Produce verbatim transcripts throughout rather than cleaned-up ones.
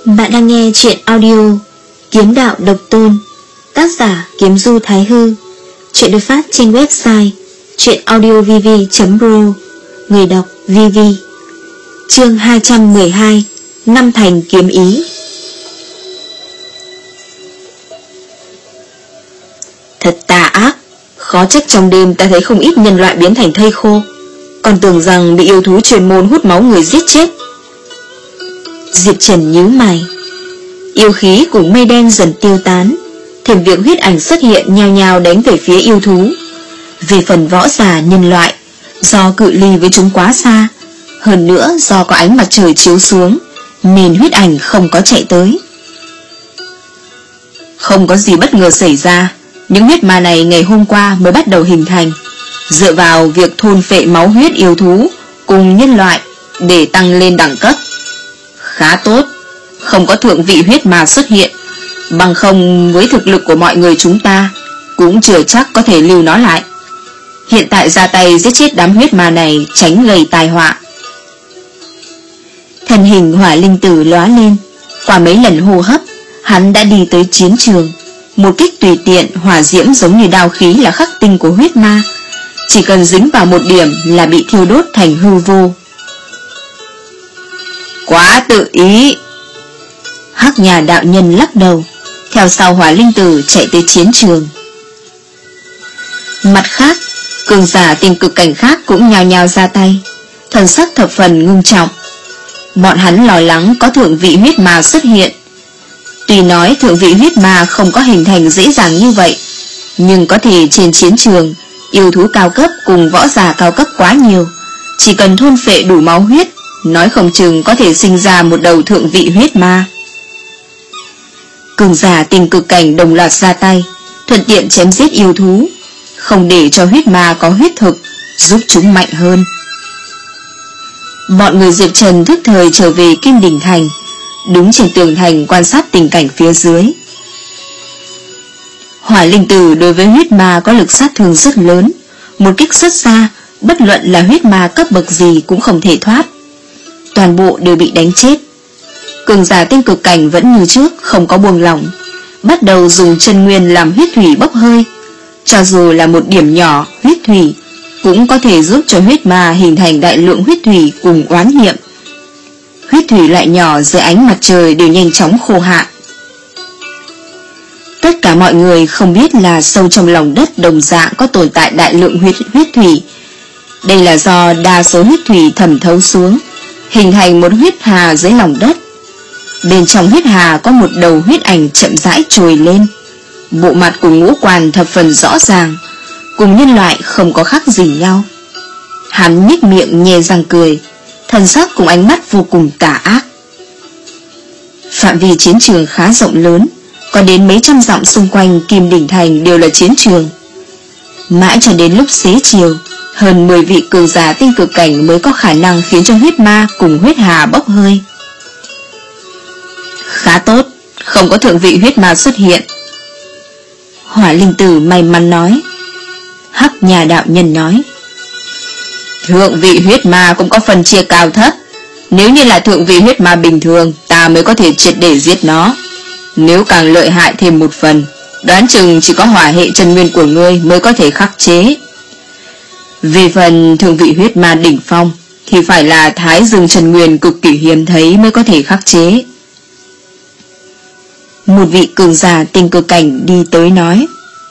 Bạn đang nghe chuyện audio Kiếm Đạo Độc Tôn, tác giả Kiếm Du Thái Hư. Chuyện được phát trên website chuyenaudiovv chấm pro. Người đọc vê vê. Chương hai trăm mười hai, Năm Thành Kiếm Ý. Thật tà ác, khó trách trong đêm ta thấy không ít nhân loại biến thành thây khô, còn tưởng rằng bị yêu thú chuyên môn hút máu người giết chết. Diệp Trần nhíu mày. Yêu khí cùng mây đen dần tiêu tán, thêm việc huyết ảnh xuất hiện nhào nhào đánh về phía yêu thú. Về phần võ giả nhân loại, do cự ly với chúng quá xa, hơn nữa do có ánh mặt trời chiếu xuống, nên huyết ảnh không có chạy tới. Không có gì bất ngờ xảy ra, những huyết ma này ngày hôm qua mới bắt đầu hình thành, dựa vào việc thôn phệ máu huyết yêu thú cùng nhân loại để tăng lên đẳng cấp. Khá tốt, không có thượng vị huyết ma xuất hiện, bằng không với thực lực của mọi người chúng ta cũng chưa chắc có thể lưu nó lại. Hiện tại ra tay giết chết đám huyết ma này, tránh gây tai họa. Thân hình hỏa linh tử lóa lên, qua mấy lần hô hấp, hắn đã đi tới chiến trường. Một kích tùy tiện, hỏa diễm giống như đao khí là khắc tinh của huyết ma, chỉ cần dính vào một điểm là bị thiêu đốt thành hư vô. Quá tự ý. Hắc Nhà đạo nhân lắc đầu, theo sau hỏa linh tử chạy tới chiến trường. Mặt khác, cường giả tình cực cảnh khác cũng nhao nhao ra tay, thần sắc thập phần ngưng trọng. Bọn hắn lo lắng có thượng vị huyết ma xuất hiện. Tuy nói thượng vị huyết ma không có hình thành dễ dàng như vậy, nhưng có thể trên chiến trường, yêu thú cao cấp cùng võ giả cao cấp quá nhiều, chỉ cần thôn phệ đủ máu huyết, nói không chừng có thể sinh ra một đầu thượng vị huyết ma. Cường giả tình cực cảnh đồng loạt ra tay, thuận tiện chém giết yêu thú, không để cho huyết ma có huyết thực, giúp chúng mạnh hơn. Bọn người Diệp Trần thức thời trở về Kim Đỉnh Thành, đứng trên tường thành quan sát tình cảnh phía dưới. Hỏa linh tử đối với huyết ma có lực sát thương rất lớn, một kích xuất ra, bất luận là huyết ma cấp bậc gì cũng không thể thoát, toàn bộ đều bị đánh chết. Cường giả tinh cực cảnh vẫn như trước, không có buông lỏng, bắt đầu dùng chân nguyên làm huyết thủy bốc hơi. Cho dù là một điểm nhỏ huyết thủy, cũng có thể giúp cho huyết ma hình thành đại lượng huyết thủy cùng oán niệm. Huyết thủy loại nhỏ dưới ánh mặt trời đều nhanh chóng khô hạn. Tất cả mọi người không biết là sâu trong lòng đất đồng dạng có tồn tại đại lượng huyết, huyết thủy. Đây là do đa số huyết thủy thẩm thấu xuống, hình thành một huyết hà dưới lòng đất. Bên trong huyết hà có một đầu huyết ảnh chậm rãi trồi lên, bộ mặt cùng ngũ quan thập phần rõ ràng, cùng nhân loại không có khác gì nhau. Hắn nhếch miệng nhe răng cười, thần sắc cùng ánh mắt vô cùng tà ác. Phạm vi chiến trường khá rộng lớn, có đến mấy trăm dặm xung quanh Kim Đỉnh Thành đều là chiến trường. Mãi cho đến lúc xế chiều, hơn mười vị cường giả tinh cực cảnh mới có khả năng khiến cho huyết ma cùng huyết hà bốc hơi. Khá tốt, không có thượng vị huyết ma xuất hiện. Hỏa linh tử may mắn nói. Hắc Nhà đạo nhân nói, thượng vị huyết ma cũng có phần chia cao thấp. Nếu như là thượng vị huyết ma bình thường, ta mới có thể triệt để giết nó. Nếu càng lợi hại thêm một phần, đoán chừng chỉ có hỏa hệ chân nguyên của ngươi mới có thể khắc chế. Về phần thượng vị huyết ma đỉnh phong, thì phải là thái dương chân nguyên cực kỳ hiếm thấy mới có thể khắc chế. Một vị cường giả tinh cực cảnh đi tới nói,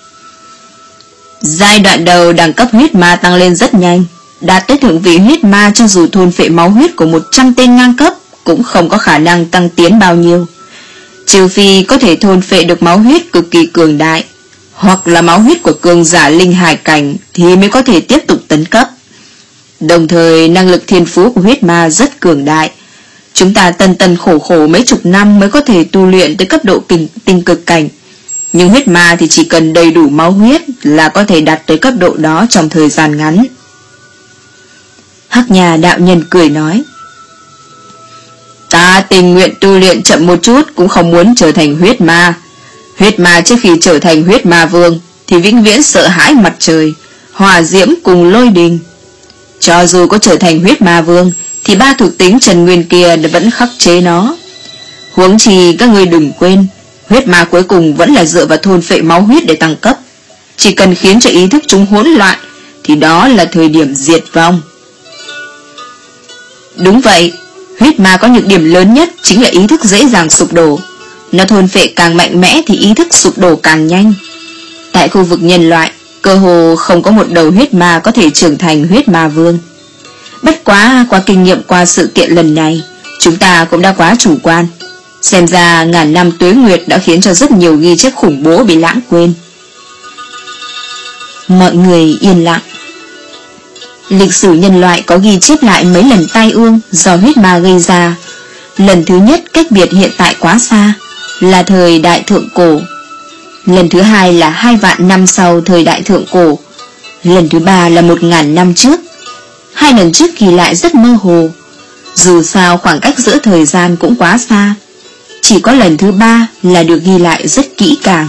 giai đoạn đầu đẳng cấp huyết ma tăng lên rất nhanh, đạt tới thượng vị huyết ma cho dù thôn phệ máu huyết của một trăm tên ngang cấp cũng không có khả năng tăng tiến bao nhiêu, trừ phi có thể thôn phệ được máu huyết cực kỳ cường đại, hoặc là máu huyết của cường giả linh hải cảnh thì mới có thể tiếp tục tấn cấp. Đồng thời năng lực thiên phú của huyết ma rất cường đại, chúng ta tân tân khổ khổ mấy chục năm mới có thể tu luyện tới cấp độ tinh, tinh cực cảnh, nhưng huyết ma thì chỉ cần đầy đủ máu huyết là có thể đạt tới cấp độ đó trong thời gian ngắn. Hắc Nhà đạo nhân cười nói, ta tình nguyện tu luyện chậm một chút cũng không muốn trở thành huyết ma. Huyết ma trước khi trở thành huyết ma vương thì vĩnh viễn sợ hãi mặt trời, hỏa diễm cùng lôi đình. Cho dù có trở thành huyết ma vương thì ba thuộc tính trần nguyên kia vẫn khắc chế nó. Huống chi các ngươi đừng quên, huyết ma cuối cùng vẫn là dựa vào thôn phệ máu huyết để tăng cấp. Chỉ cần khiến cho ý thức chúng hỗn loạn thì đó là thời điểm diệt vong. Đúng vậy, huyết ma có nhược điểm lớn nhất chính là ý thức dễ dàng sụp đổ. Nó thôn phệ càng mạnh mẽ thì ý thức sụp đổ càng nhanh. Tại khu vực nhân loại, cơ hồ không có một đầu huyết ma có thể trưởng thành huyết ma vương. Bất quá qua kinh nghiệm qua sự kiện lần này, chúng ta cũng đã quá chủ quan. Xem ra ngàn năm tuế nguyệt đã khiến cho rất nhiều ghi chép khủng bố bị lãng quên. Mọi người yên lặng. Lịch sử nhân loại có ghi chép lại mấy lần tai ương do huyết ma gây ra. Lần thứ nhất cách biệt hiện tại quá xa, là thời đại thượng cổ. Lần thứ hai là hai vạn năm sau thời đại thượng cổ. Lần thứ ba là một ngàn năm trước. Hai lần trước ghi lại rất mơ hồ. Dù sao khoảng cách giữa thời gian cũng quá xa. Chỉ có lần thứ ba là được ghi lại rất kỹ càng.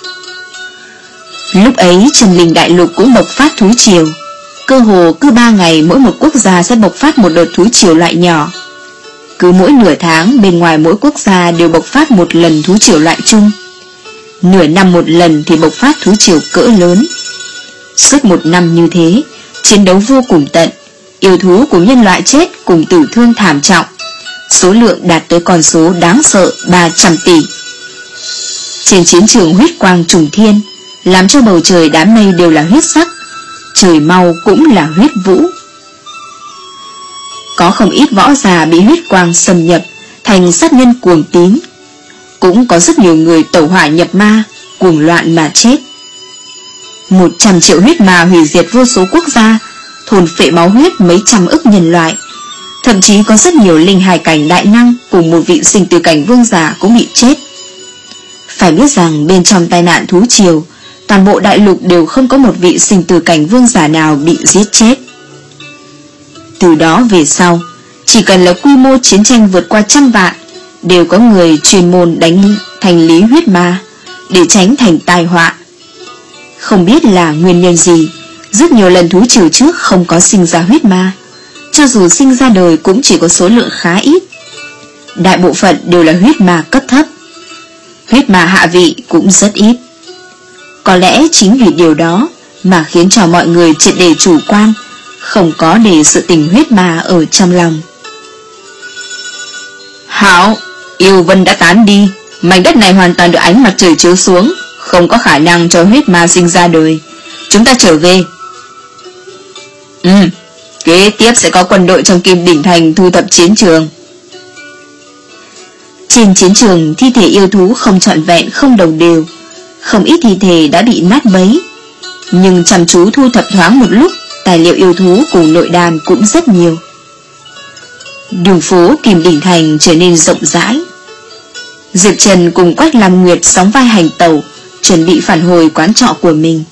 Lúc ấy Trần Linh Đại Lục cũng bộc phát thú triều. Cơ hồ cứ ba ngày mỗi một quốc gia sẽ bộc phát một đợt thú triều loại nhỏ. Cứ mỗi nửa tháng bên ngoài mỗi quốc gia đều bộc phát một lần thú triều loại chung. Nửa năm một lần thì bộc phát thú triều cỡ lớn. Suốt một năm như thế, chiến đấu vô cùng tận. Yêu thú của nhân loại chết cùng tử thương thảm trọng. Số lượng đạt tới con số đáng sợ ba trăm tỷ. Trên chiến trường huyết quang trùng thiên, làm cho bầu trời đám mây đều là huyết sắc. Trời mau cũng là huyết vũ. Có không ít võ già bị huyết quang xâm nhập thành sát nhân cuồng tín. Cũng có rất nhiều người tẩu hỏa nhập ma, cuồng loạn mà chết. Một trăm triệu huyết ma hủy diệt vô số quốc gia, thôn phệ máu huyết mấy trăm ức nhân loại. Thậm chí có rất nhiều linh hài cảnh đại năng cùng một vị sinh tử cảnh vương giả cũng bị chết. Phải biết rằng bên trong tai nạn thú triều, toàn bộ đại lục đều không có một vị sinh tử cảnh vương giả nào bị giết chết. Từ đó về sau, chỉ cần là quy mô chiến tranh vượt qua trăm vạn, đều có người chuyên môn đánh thành lý huyết ma để tránh thành tai họa. Không biết là nguyên nhân gì, rất nhiều lần thú triều trước không có sinh ra huyết ma. Cho dù sinh ra đời cũng chỉ có số lượng khá ít. Đại bộ phận đều là huyết ma cấp thấp. Huyết ma hạ vị cũng rất ít. Có lẽ chính vì điều đó mà khiến cho mọi người triệt để chủ quan, không có để sự tình huyết ma ở trong lòng. Hảo, yêu vân đã tán đi, mảnh đất này hoàn toàn được ánh mặt trời chiếu xuống, không có khả năng cho huyết ma sinh ra đời. Chúng ta trở về. Ừ, kế tiếp sẽ có quân đội trong Kim Đỉnh Thành thu thập chiến trường. Trên chiến trường, thi thể yêu thú không trọn vẹn, không đồng đều. Không ít thi thể đã bị nát bấy. Nhưng chăm chú thu thập thoáng một lúc, tài liệu yêu thú cùng nội đàn cũng rất nhiều. Đường phố Kim Đỉnh Thành trở nên rộng rãi. Diệp Trần cùng Quách Lam Nguyệt sóng vai hành tẩu, chuẩn bị phản hồi quán trọ của mình.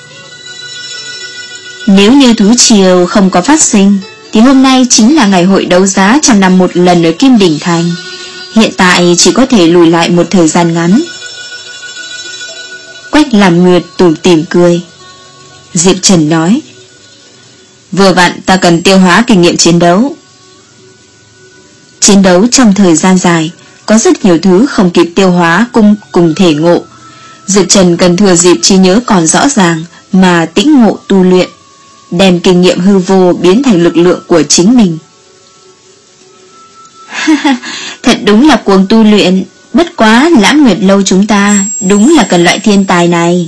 Nếu như thú triều không có phát sinh, thì hôm nay chính là ngày hội đấu giá trăm năm một lần ở Kim Đỉnh Thành. Hiện tại chỉ có thể lùi lại một thời gian ngắn. Quách Lam Nguyệt tủm tỉm cười. Diệp Trần nói, vừa vặn ta cần tiêu hóa kinh nghiệm chiến đấu. Chiến đấu trong thời gian dài, có rất nhiều thứ không kịp tiêu hóa cùng, cùng thể ngộ. Diệp Trần cần thừa dịp trí nhớ còn rõ ràng mà tĩnh ngộ tu luyện, đem kinh nghiệm hư vô biến thành lực lượng của chính mình. Thật đúng là cuồng tu luyện. Bất quá Lãng Nguyệt Lâu chúng ta đúng là cần loại thiên tài này.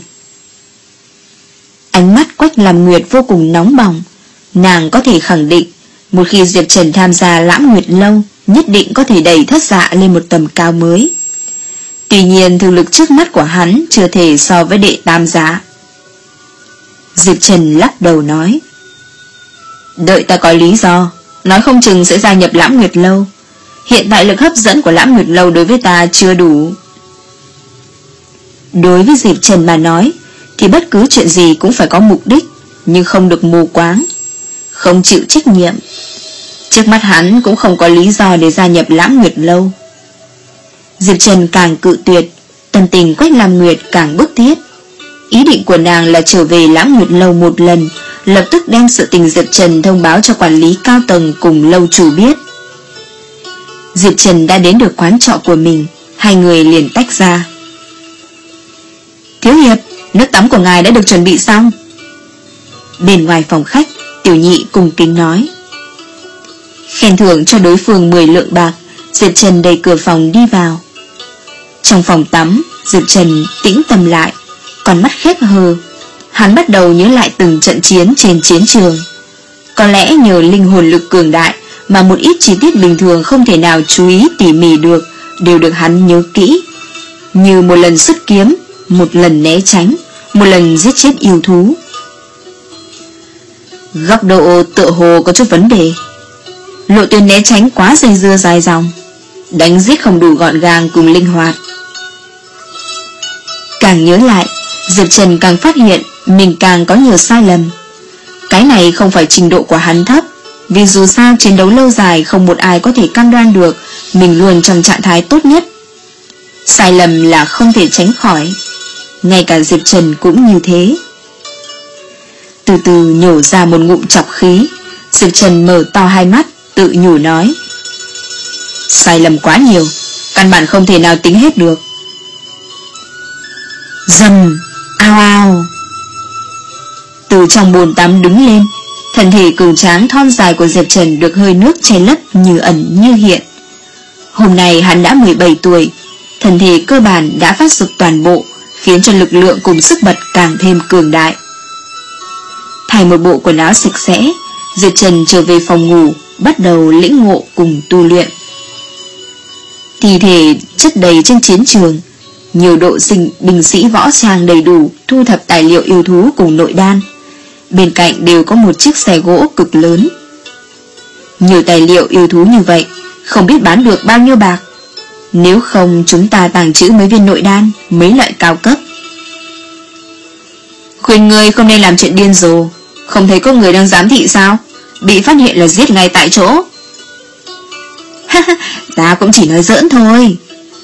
Ánh mắt Quách Lam Nguyệt vô cùng nóng bỏng. Nàng có thể khẳng định, một khi Diệp Trần tham gia Lãng Nguyệt Lâu, nhất định có thể đẩy Thất Dạ lên một tầm cao mới. Tuy nhiên thực lực trước mắt của hắn chưa thể so với đệ tam giá. Diệp Trần lắc đầu nói, đợi ta có lý do, nói không chừng sẽ gia nhập Lãng Nguyệt Lâu. Hiện tại lực hấp dẫn của Lãng Nguyệt Lâu đối với ta chưa đủ. Đối với Diệp Trần mà nói, thì bất cứ chuyện gì cũng phải có mục đích, nhưng không được mù quáng, không chịu trách nhiệm. Trước mắt hắn cũng không có lý do để gia nhập Lãng Nguyệt Lâu. Diệp Trần càng cự tuyệt, tâm tình Quách Lam Nguyệt càng bức thiết. Ý định của nàng là trở về Lãng Nguyệt Lâu một lần, lập tức đem sự tình Diệp Trần thông báo cho quản lý cao tầng cùng lâu chủ biết. Diệp Trần đã đến được quán trọ của mình. Hai người liền tách ra. Thiếu hiệp, nước tắm của ngài đã được chuẩn bị xong. Bên ngoài phòng khách, Tiểu Nhị cùng kính nói. Khen thưởng cho đối phương mười lượng bạc, Diệp Trần đẩy cửa phòng đi vào. Trong phòng tắm, Diệp Trần tĩnh tâm lại, con mắt khép hờ. Hắn bắt đầu nhớ lại từng trận chiến trên chiến trường. Có lẽ nhờ linh hồn lực cường đại mà một ít chi tiết bình thường không thể nào chú ý tỉ mỉ được đều được hắn nhớ kỹ. Như một lần xuất kiếm, một lần né tránh, một lần giết chết yêu thú. Góc độ tựa hồ có chút vấn đề. Lộ tuyến né tránh quá dây dưa dài dòng, đánh giết không đủ gọn gàng cùng linh hoạt. Càng nhớ lại, Diệp Trần càng phát hiện mình càng có nhiều sai lầm. Cái này không phải trình độ của hắn thấp, vì dù sao chiến đấu lâu dài không một ai có thể cam đoan được mình luôn trong trạng thái tốt nhất. Sai lầm là không thể tránh khỏi, ngay cả Diệp Trần cũng như thế. Từ từ nhổ ra một ngụm chọc khí, Diệp Trần mở to hai mắt, tự nhủ nói. Sai lầm quá nhiều, căn bản không thể nào tính hết được. Dầm, ao ao. Từ trong bồn tắm đứng lên, thân thể cường tráng thon dài của Diệp Trần được hơi nước che lấp như ẩn như hiện. Hôm nay hắn đã mười bảy tuổi, thân thể cơ bản đã phát dục toàn bộ, khiến cho lực lượng cùng sức bật càng thêm cường đại. Thay một bộ quần áo sạch sẽ, Diệp Trần trở về phòng ngủ, bắt đầu lĩnh ngộ cùng tu luyện. Thi thể chất đầy trên chiến trường, nhiều độ sinh binh sĩ võ trang đầy đủ, thu thập tài liệu yêu thú cùng nội đan. Bên cạnh đều có một chiếc xe gỗ cực lớn. Nhiều tài liệu yêu thú như vậy, không biết bán được bao nhiêu bạc. Nếu không chúng ta tàng trữ mấy viên nội đan, mấy loại cao cấp. Khuyên ngươi không nên làm chuyện điên rồ. Không thấy có người đang giám thị sao? Bị phát hiện là giết ngay tại chỗ. Ta cũng chỉ nói giỡn thôi.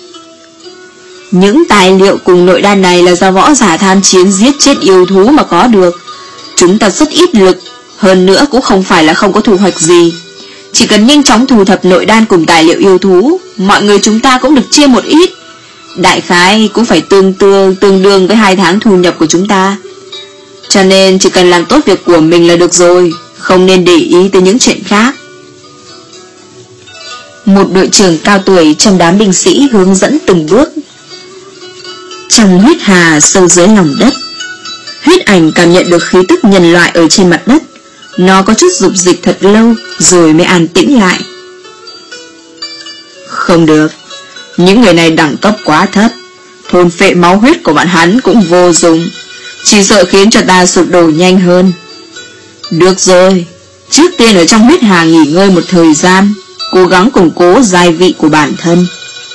Những tài liệu cùng nội đan này là do võ giả tham chiến giết chết yêu thú mà có được. Chúng ta rất ít lực, hơn nữa cũng không phải là không có thu hoạch gì. Chỉ cần nhanh chóng thu thập nội đan cùng tài liệu yêu thú, mọi người chúng ta cũng được chia một ít. Đại khái cũng phải tương tương tương đương với hai tháng thu nhập của chúng ta. Cho nên chỉ cần làm tốt việc của mình là được rồi, không nên để ý tới những chuyện khác. Một đội trưởng cao tuổi trong đám binh sĩ hướng dẫn từng bước. Trong huyết hà sâu dưới lòng đất, huyết ảnh cảm nhận được khí tức nhân loại ở trên mặt đất. Nó có chút rục dịch thật lâu rồi mới an tĩnh lại. Không được, những người này đẳng cấp quá thấp, thôn phệ máu huyết của bọn hắn cũng vô dụng, chỉ sợ khiến cho ta sụp đổ nhanh hơn. Được rồi, trước tiên ở trong huyết hà nghỉ ngơi một thời gian, cố gắng củng cố giai vị của bản thân.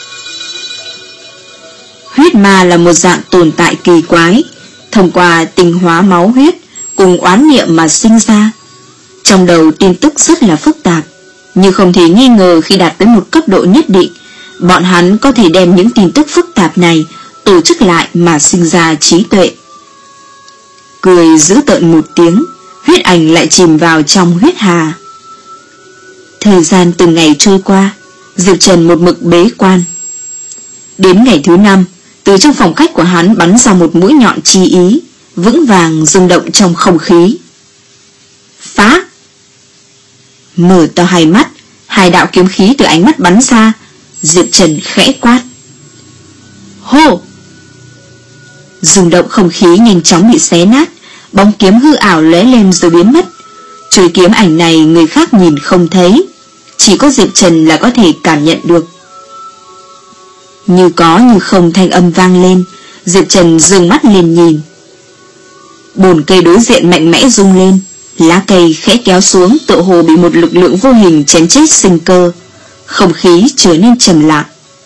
Huyết ma là một dạng tồn tại kỳ quái, thông qua tinh hóa máu huyết cùng oán niệm mà sinh ra. Trong đầu tin tức rất là phức tạp, nhưng không thể nghi ngờ khi đạt tới một cấp độ nhất định, bọn hắn có thể đem những tin tức phức tạp này tổ chức lại mà sinh ra trí tuệ. Cười dữ tợn một tiếng, huyết ảnh lại chìm vào trong huyết hà. Thời gian từng ngày trôi qua, Diệp Trần một mực bế quan. Đến ngày thứ năm, từ trong phòng khách của hắn bắn ra một mũi nhọn chi ý, vững vàng rung động trong không khí. Phá! Mở to hai mắt, hai đạo kiếm khí từ ánh mắt bắn ra. Diệp Trần khẽ quát. Hô! Rung động không khí nhanh chóng bị xé nát, bóng kiếm hư ảo lóe lên rồi biến mất. Chuôi kiếm ảnh này người khác nhìn không thấy, chỉ có Diệp Trần là có thể cảm nhận được. Như có như không thanh âm vang lên, Diệp Trần dừng mắt lên nhìn. Bồn cây đối diện mạnh mẽ rung lên, lá cây khẽ kéo xuống, tựa hồ bị một lực lượng vô hình chém chết sinh cơ. Không khí trở nên trầm lặng.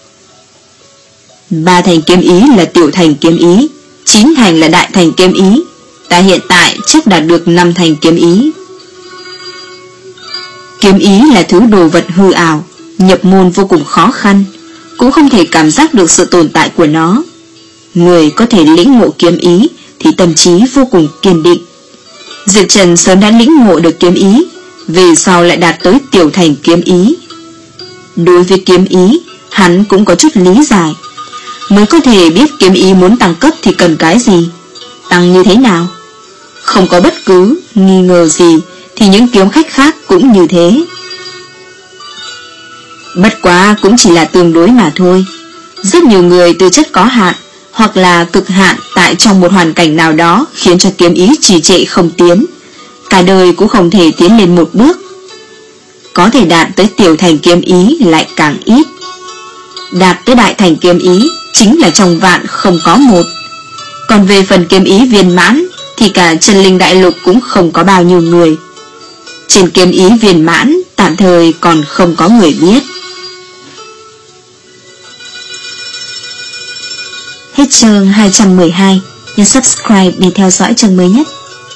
Ba thành kiếm ý là tiểu thành kiếm ý, chín thành là đại thành kiếm ý. Ta hiện tại chắc đạt được năm thành kiếm ý. Kiếm ý là thứ đồ vật hư ảo, nhập môn vô cùng khó khăn, cũng không thể cảm giác được sự tồn tại của nó. Người có thể lĩnh ngộ kiếm ý thì tâm trí vô cùng kiên định. Diệp Trần sớm đã lĩnh ngộ được kiếm ý, về sau lại đạt tới tiểu thành kiếm ý. Đối với kiếm ý, hắn cũng có chút lý giải. Mới có thể biết kiếm ý muốn tăng cấp thì cần cái gì, tăng như thế nào. Không có bất cứ nghi ngờ gì thì những kiếm khách khác cũng như thế. Bất quá cũng chỉ là tương đối mà thôi. Rất nhiều người tư chất có hạn hoặc là cực hạn tại trong một hoàn cảnh nào đó khiến cho kiếm ý trì trệ không tiến, cả đời cũng không thể tiến lên một bước. Có thể đạt tới tiểu thành kiếm ý lại càng ít. Đạt tới đại thành kiếm ý chính là trong vạn không có một. Còn về phần kiếm ý viên mãn thì cả chân linh đại lục cũng không có bao nhiêu người. Trên kiếm ý viên mãn tạm thời còn không có người biết. Hết chương hai trăm mười hai. Nhấn subscribe để theo dõi chương mới nhất.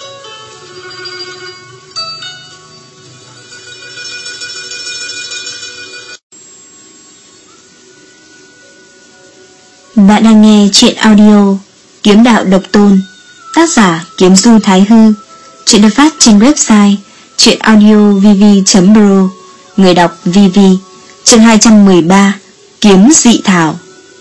Bạn đang nghe truyện audio Kiếm Đạo Độc Tôn, tác giả Kiếm Du Thái Hư. Truyện được phát trên website truyệnaudiovv chấm pro. Người đọc vê vê. Chương hai trăm mười ba. Kiếm dị thảo.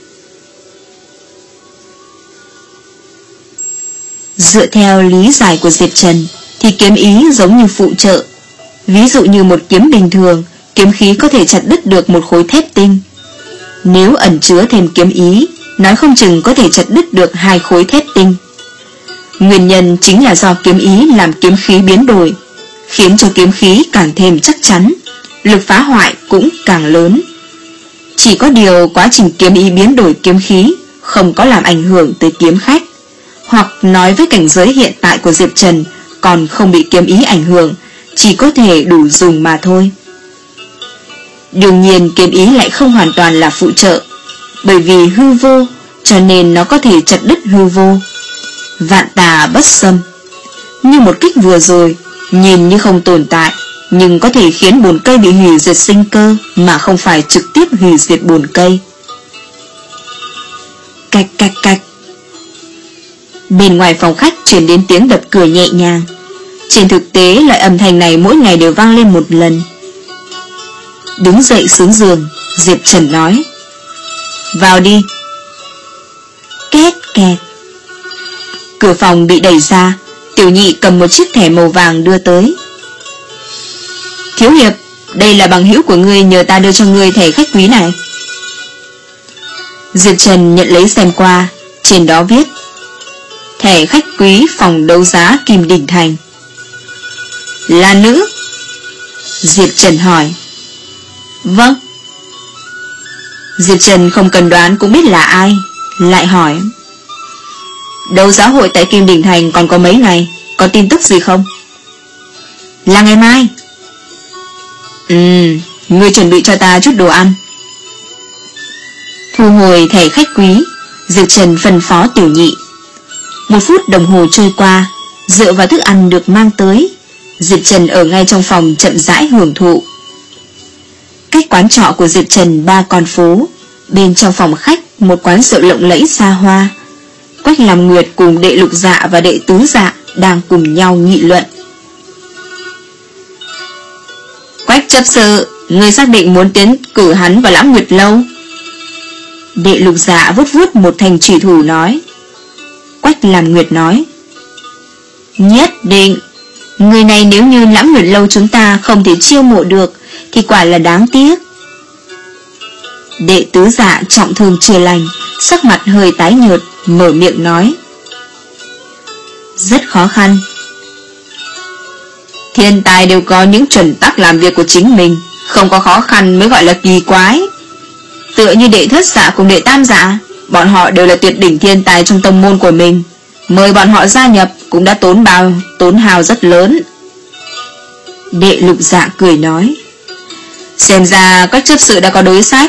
Dựa theo lý giải của Diệp Trần thì kiếm ý giống như phụ trợ. Ví dụ như một kiếm bình thường, kiếm khí có thể chặt đứt được một khối thép tinh. Nếu ẩn chứa thêm kiếm ý, nói không chừng có thể chặt đứt được hai khối thép tinh. Nguyên nhân chính là do kiếm ý làm kiếm khí biến đổi, khiến cho kiếm khí càng thêm chắc chắn, lực phá hoại cũng càng lớn. Chỉ có điều quá trình kiếm ý biến đổi kiếm khí không có làm ảnh hưởng tới kiếm khách, hoặc nói với cảnh giới hiện tại của Diệp Trần còn không bị kiếm ý ảnh hưởng, chỉ có thể đủ dùng mà thôi. Đương nhiên kiếm ý lại không hoàn toàn là phụ trợ, bởi vì hư vô cho nên nó có thể chặt đứt hư vô. Vạn tà bất xâm. Như một kích vừa rồi, nhìn như không tồn tại, nhưng có thể khiến bồn cây bị hủy diệt sinh cơ, mà không phải trực tiếp hủy diệt bồn cây. Cạch cạch cạch. Bên ngoài phòng khách truyền đến tiếng đập cửa nhẹ nhàng. Trên thực tế loại âm thanh này mỗi ngày đều vang lên một lần. Đứng dậy xuống giường, Diệp Trần nói: "Vào đi." Két kẹt. Cửa phòng bị đẩy ra, Tiểu Nhị cầm một chiếc thẻ màu vàng đưa tới. "Thiếu hiệp, đây là bằng hữu của ngươi nhờ ta đưa cho ngươi thẻ khách quý này." Diệp Trần nhận lấy xem qua, trên đó viết: "Thẻ khách quý phòng đấu giá Kim Đỉnh Thành." "Là nữ?" Diệp Trần hỏi. "Vâng." Diệp Trần không cần đoán cũng biết là ai, lại hỏi: "Đấu giá hội tại Kim Đỉnh Thành còn có mấy ngày, có tin tức gì không?" "Là ngày mai." "Ừm, ngươi chuẩn bị cho ta chút đồ ăn." Thu hồi thẻ khách quý, Diệp Trần phân phó Tiểu Nhị. Một phút đồng hồ trôi qua, rượu và thức ăn được mang tới. Diệp Trần ở ngay trong phòng chậm rãi hưởng thụ. Cách quán trọ của Diệp Trần ba con phố. Bên trong phòng khách một quán rượu lộng lẫy xa hoa. Quách Làm Nguyệt cùng đệ Lục Dạ và đệ Tứ Dạ đang cùng nhau nghị luận. "Quách chấp sự, người xác định muốn tiến cử hắn vào Lãng Nguyệt lâu?" Đệ Lục Dạ vuốt vuốt một thanh chủy thủ nói. Quách Làm Nguyệt nói: "Nhất định. Người này nếu như Lãng Nguyệt lâu chúng ta không thể chiêu mộ được thì quả là đáng tiếc." Đệ Tứ Dạ trọng thương chưa lành, sắc mặt hơi tái nhợt, mở miệng nói: "Rất khó khăn. Thiên tài đều có những chuẩn tắc làm việc của chính mình, không có khó khăn mới gọi là kỳ quái. Tựa như đệ Thất Dạ cùng đệ Tam Dạ, bọn họ đều là tuyệt đỉnh thiên tài trong tông môn của mình, mời bọn họ gia nhập cũng đã tốn bao tốn hào rất lớn." Đệ Lục Dạ cười nói: "Xem ra Quách chấp sự đã có đối sách."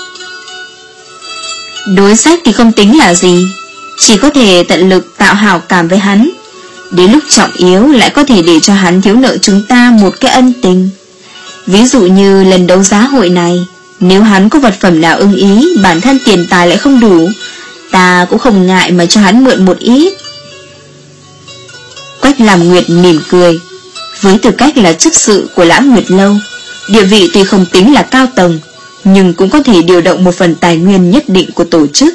"Đối sách thì không tính là gì, chỉ có thể tận lực tạo hảo cảm với hắn, đến lúc trọng yếu lại có thể để cho hắn thiếu nợ chúng ta một cái ân tình. Ví dụ như lần đấu giá hội này, nếu hắn có vật phẩm nào ưng ý, bản thân tiền tài lại không đủ, ta cũng không ngại mà cho hắn mượn một ít." Quách Làm Nguyệt mỉm cười. Với tư cách là chức sự của Lãng Nguyệt lâu, địa vị tuy không tính là cao tầng, nhưng cũng có thể điều động một phần tài nguyên nhất định của tổ chức.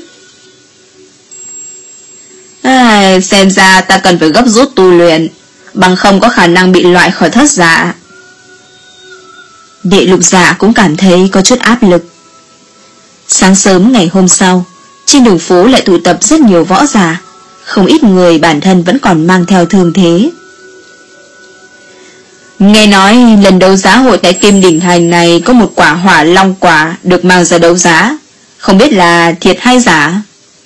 À, xem ra ta cần phải gấp rút tu luyện, bằng không có khả năng bị loại khỏi thất giả. Đệ lục giả cũng cảm thấy có chút áp lực. Sáng sớm ngày hôm sau, trên đường phố lại tụ tập rất nhiều võ giả, không ít người bản thân vẫn còn mang theo thương thế. Nghe nói lần đấu giá hội tại Kim Đỉnh Thành này có một quả hỏa long quả được mang ra đấu giá, không biết là thiệt hay giả.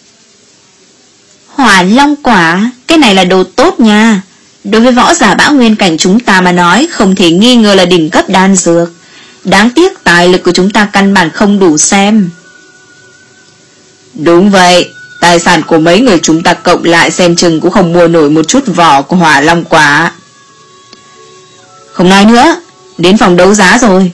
Hỏa long quả, cái này là đồ tốt nha. Đối với võ giả bão nguyên cảnh chúng ta mà nói, không thể nghi ngờ là đỉnh cấp đan dược. Đáng tiếc tài lực của chúng ta căn bản không đủ xem. Đúng vậy, tài sản của mấy người chúng ta cộng lại xem chừng cũng không mua nổi một chút vỏ của hỏa long quả. Không nói nữa, đến phòng đấu giá rồi.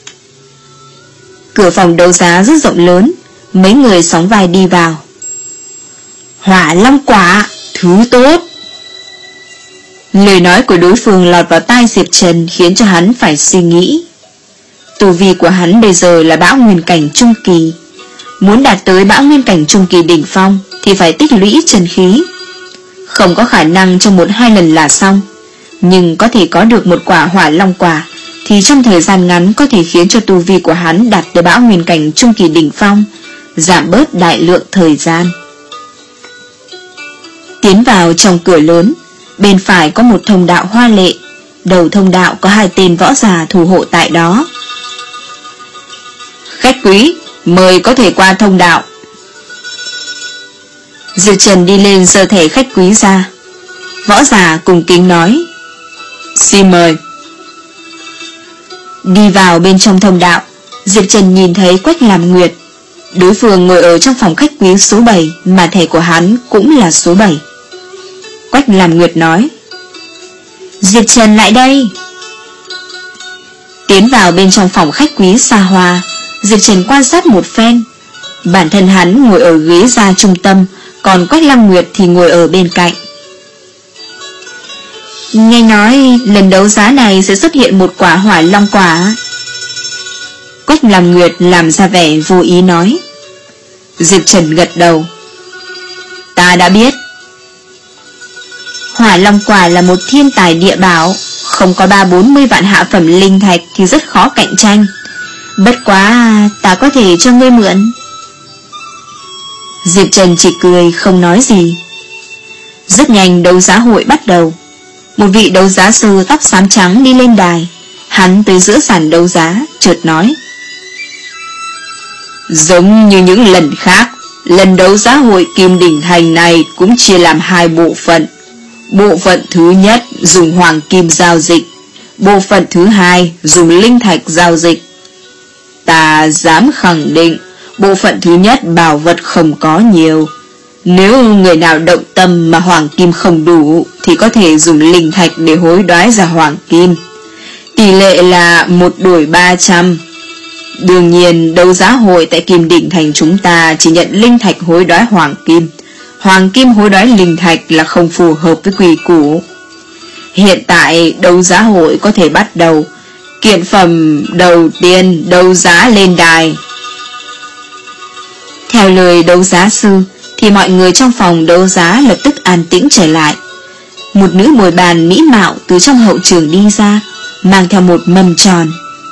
Cửa phòng đấu giá rất rộng lớn, mấy người sóng vai đi vào. Hỏa long quả, thứ tốt. Lời nói của đối phương lọt vào tai Diệp Trần khiến cho hắn phải suy nghĩ. Tu vi của hắn bây giờ là bão nguyên cảnh trung kỳ. Muốn đạt tới bão nguyên cảnh trung kỳ đỉnh phong thì phải tích lũy chân khí. Không có khả năng trong một hai lần là xong, nhưng có thể có được một quả hỏa long quả thì trong thời gian ngắn có thể khiến cho tu vi của hắn đạt tới bão nguyên cảnh trung kỳ đỉnh phong, giảm bớt đại lượng thời gian. Tiến vào trong cửa lớn, bên phải có một thông đạo hoa lệ, đầu thông đạo có hai tên võ giả thủ hộ tại đó. Khách quý, mời có thể qua thông đạo. Diệp Trần đi lên giơ thẻ khách quý ra. Võ giả cùng kính nói: xin mời. Đi vào bên trong thông đạo, Diệp Trần nhìn thấy Quách Làm Nguyệt. Đối phương ngồi ở trong phòng khách quý số bảy, mà thẻ của hắn cũng là số bảy. Quách Làm Nguyệt nói: Diệp Trần lại đây. Tiến vào bên trong phòng khách quý xa hoa, Diệp Trần quan sát một phen. Bản thân hắn ngồi ở ghế ra trung tâm, còn Quách Lam Nguyệt thì ngồi ở bên cạnh. Nghe nói lần đấu giá này sẽ xuất hiện một quả hỏa long quả. Quách Lam Nguyệt làm ra vẻ vô ý nói. Diệp Trần gật đầu. Ta đã biết. Hỏa long quả là một thiên tài địa bảo, không có ba bốn mươi vạn hạ phẩm linh thạch thì rất khó cạnh tranh. Bất quá ta có thể cho ngươi mượn. Diệp Trần chỉ cười không nói gì. Rất nhanh đấu giá hội bắt đầu. Một vị đấu giá sư tóc xám trắng đi lên đài. Hắn tới giữa sàn đấu giá, chợt nói: giống như những lần khác, lần đấu giá hội Kim Đỉnh Thành này cũng chia làm hai bộ phận. Bộ phận thứ nhất dùng hoàng kim giao dịch, bộ phận thứ hai dùng linh thạch giao dịch. Ta dám khẳng định bộ phận thứ nhất bảo vật không có nhiều. Nếu người nào động tâm mà hoàng kim không đủ thì có thể dùng linh thạch để hối đoái ra hoàng kim. Tỷ lệ là một đổi ba trăm. Đương nhiên đấu giá hội tại Kim Đỉnh Thành chúng ta chỉ nhận linh thạch hối đoái hoàng kim. Hoàng kim hối đoái linh thạch là không phù hợp với quy củ. Hiện tại đấu giá hội có thể bắt đầu. Kiện phẩm đầu tiên đấu giá lên đài. Theo lời đấu giá sư thì mọi người trong phòng đấu giá lập tức an tĩnh trở lại. Một nữ bồi bàn mỹ mạo từ trong hậu trường đi ra, mang theo một mâm tròn.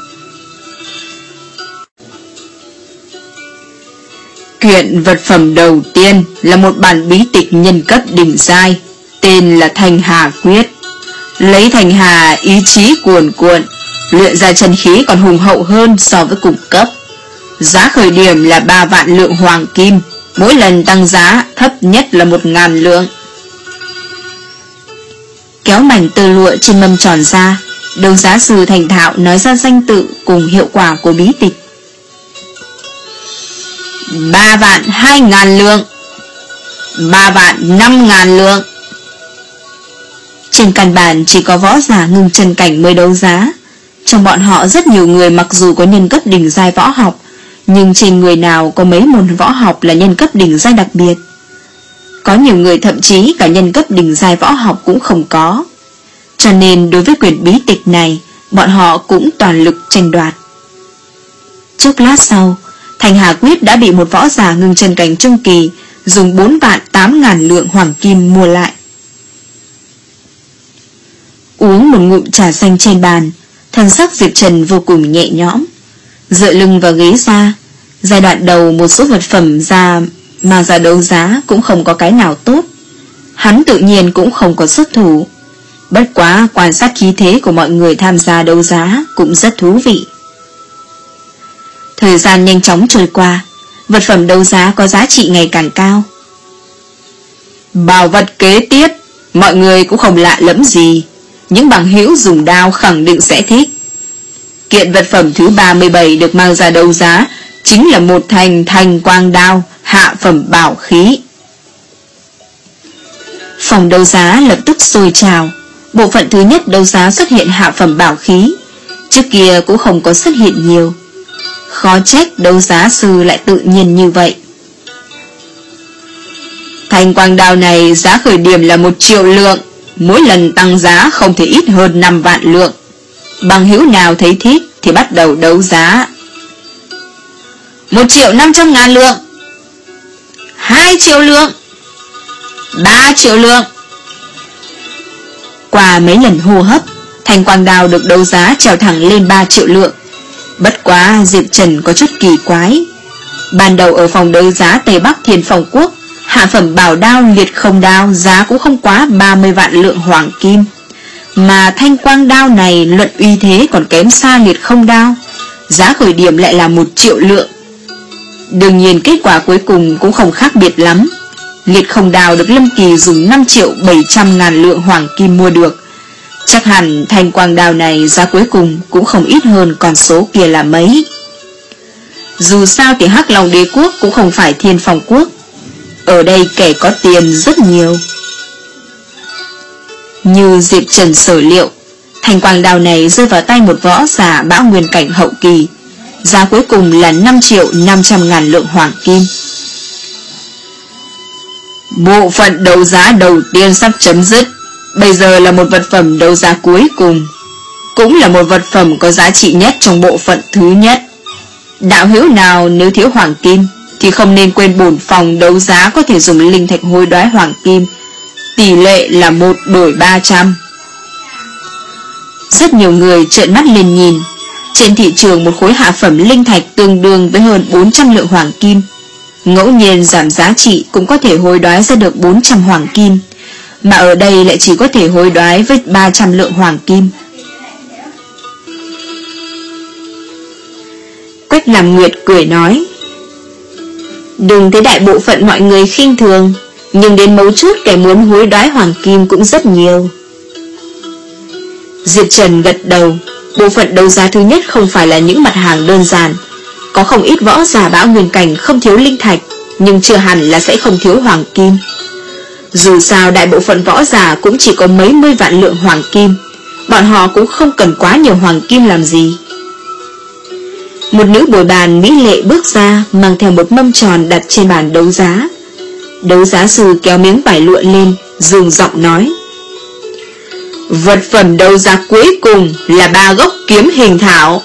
Kiện vật phẩm đầu tiên là một bản bí tịch nhân cấp đỉnh giai, tên là Thanh Hà Quyết. Lấy Thanh Hà ý chí cuồn cuộn, luyện ra chân khí còn hùng hậu hơn so với cùng cấp. Giá khởi điểm là ba vạn lượng hoàng kim, mỗi lần tăng giá thấp nhất là một ngàn lượng. Kéo mảnh tơ lụa trên mâm tròn ra, đấu giá sư thành thạo nói ra danh tự cùng hiệu quả của bí tịch. Ba vạn hai ngàn lượng, ba vạn năm ngàn lượng. Trên căn bản chỉ có võ giả ngưng chân cảnh mới đấu giá. Trong bọn họ rất nhiều người mặc dù có nhân cấp đỉnh giai võ học, nhưng trên người nào có mấy môn võ học là nhân cấp đỉnh giai đặc biệt. Có nhiều người thậm chí cả nhân cấp đỉnh giai võ học cũng không có. Cho nên đối với quyển bí tịch này, bọn họ cũng toàn lực tranh đoạt. Chốc lát sau, Thành Hà Quyết đã bị một võ giả ngưng chân cảnh trung kỳ dùng bốn vạn tám ngàn lượng hoàng kim mua lại. Uống một ngụm trà xanh trên bàn, thân sắc Diệp Trần vô cùng nhẹ nhõm. Dựa lưng vào ghế ra, giai đoạn đầu một số vật phẩm ra mà ra đấu giá cũng không có cái nào tốt. Hắn tự nhiên cũng không có xuất thủ. Bất quá quan sát khí thế của mọi người tham gia đấu giá cũng rất thú vị. Thời gian nhanh chóng trôi qua, vật phẩm đấu giá có giá trị ngày càng cao. Bảo vật kế tiếp, mọi người cũng không lạ lẫm gì. Những bằng hữu dùng đao khẳng định sẽ thích. Kiện vật phẩm thứ ba mươi bảy được mang ra đấu giá chính là một thanh thanh quang đao, hạ phẩm bảo khí. Phòng đấu giá lập tức sôi trào. Bộ phận thứ nhất đấu giá xuất hiện hạ phẩm bảo khí, trước kia cũng không có xuất hiện nhiều. Khó trách đấu giá sư lại tự nhiên như vậy. Thanh quang đao này giá khởi điểm là một triệu lượng, mỗi lần tăng giá không thể ít hơn năm vạn lượng. Bằng hữu nào thấy thích thì bắt đầu đấu giá. Một triệu năm trăm ngàn lượng, hai triệu lượng, ba triệu lượng. Qua mấy lần hô hấp, thanh quang đao được đấu giá trèo thẳng lên ba triệu lượng. Bất quá Diệp Trần có chút kỳ quái. Ban đầu ở phòng đấu giá Tây Bắc Thiên Phong Quốc, hạ phẩm bảo đao liệt không đao giá cũng không quá ba mươi vạn lượng hoàng kim, mà thanh quang đao này luận uy thế còn kém xa liệt không đao, giá khởi điểm lại là một triệu lượng. Đương nhiên kết quả cuối cùng cũng không khác biệt lắm. Liệt không đao được Lâm Kỳ dùng năm triệu bảy trăm ngàn lượng hoàng kim mua được. Chắc hẳn thanh quang đao này giá cuối cùng cũng không ít hơn con số kia là mấy. Dù sao thì Hắc Long Đế Quốc cũng không phải Thiên Phong Quốc. Ở đây kẻ có tiền rất nhiều. Như Diệp Trần sở liệu, thanh quang đao này rơi vào tay một võ giả bão nguyên cảnh hậu kỳ, giá cuối cùng là năm triệu năm trăm ngàn lượng hoàng kim. Bộ phận đấu giá đầu tiên sắp chấm dứt. Bây giờ là một vật phẩm đấu giá cuối cùng, cũng là một vật phẩm có giá trị nhất trong bộ phận thứ nhất. Đạo hữu nào nếu thiếu hoàng kim thì không nên quên bổn phòng đấu giá có thể dùng linh thạch hối đoái hoàng kim, tỷ lệ là một đổi ba trăm. Rất nhiều người trợn mắt lên nhìn. Trên thị trường một khối hạ phẩm linh thạch tương đương với hơn bốn trăm lượng hoàng kim, ngẫu nhiên giảm giá trị cũng có thể hối đoái ra được bốn trăm hoàng kim, mà ở đây lại chỉ có thể hối đoái với ba trăm lượng hoàng kim. Quách Làm Nguyệt cười nói, đừng thấy đại bộ phận mọi người khinh thường, nhưng đến mấu chốt kẻ muốn hối đoái hoàng kim cũng rất nhiều. Diệp Trần gật đầu. Bộ phận đấu giá thứ nhất không phải là những mặt hàng đơn giản. Có không ít võ giả bão nguyên cảnh không thiếu linh thạch, nhưng chưa hẳn là sẽ không thiếu hoàng kim. Dù sao đại bộ phận võ giả cũng chỉ có mấy mươi vạn lượng hoàng kim, bọn họ cũng không cần quá nhiều hoàng kim làm gì. Một nữ bồi bàn mỹ lệ bước ra, mang theo một mâm tròn đặt trên bàn đấu giá. Đấu giá sư kéo miếng vải lụa lên, dừng giọng nói, vật phẩm đấu giá cuối cùng là ba gốc kiếm hình thảo.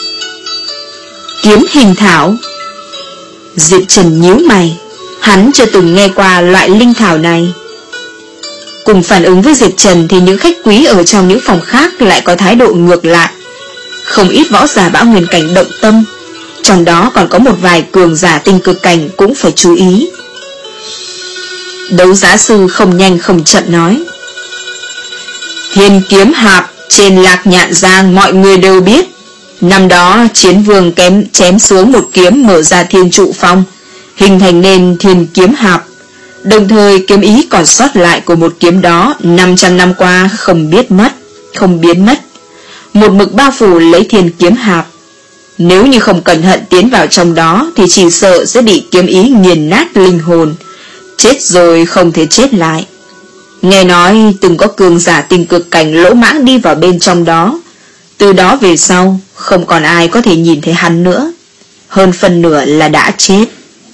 Kiếm hình thảo? Diệp Trần nhíu mày. Hắn chưa từng nghe qua loại linh thảo này. Cùng phản ứng với Diệp Trần thì những khách quý ở trong những phòng khác lại có thái độ ngược lại. Không ít võ giả bão nguyên cảnh động tâm, trong đó còn có một vài cường giả tinh cực cảnh cũng phải chú ý. Đấu giá sư không nhanh không chậm nói, Thiên kiếm hạp trên Lạc Nhạn Giang mọi người đều biết. Năm đó chiến vương kém chém xuống một kiếm mở ra thiên trụ phong, hình thành nên thiên kiếm hạp. Đồng thời kiếm ý còn sót lại của một kiếm đó năm trăm năm qua không biết mất, không biến mất, một mực bao phủ lấy thiên kiếm hạp. Nếu như không cẩn thận tiến vào trong đó thì chỉ sợ sẽ bị kiếm ý nghiền nát linh hồn, chết rồi không thể chết lại. Nghe nói từng có cường giả tinh cực cảnh lỗ mãng đi vào bên trong đó, từ đó về sau không còn ai có thể nhìn thấy hắn nữa, hơn phần nửa là đã chết.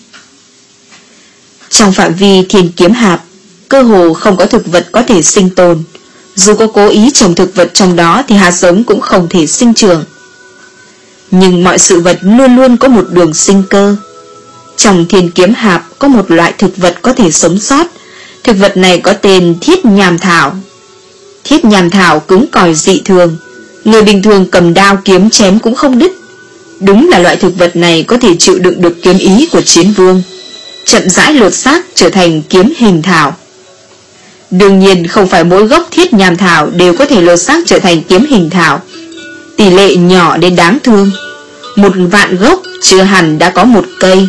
Trong phạm vi thiên kiếm hạp, cơ hồ không có thực vật có thể sinh tồn. Dù có cố ý trồng thực vật trong đó thì hạt giống cũng không thể sinh trưởng. Nhưng mọi sự vật luôn luôn có một đường sinh cơ. Trong thiên kiếm hạp có một loại thực vật có thể sống sót. Thực vật này có tên thiết nham thảo. Thiết nham thảo cứng cỏi dị thường, người bình thường cầm đao kiếm chém cũng không đứt. Đúng là loại thực vật này có thể chịu đựng được kiếm ý của chiến vương, chậm rãi lột xác trở thành kiếm hình thảo. Đương nhiên không phải mỗi gốc thiết nham thảo đều có thể lột xác trở thành kiếm hình thảo. Tỷ lệ nhỏ đến đáng thương. Một vạn gốc chưa hẳn đã có một cây.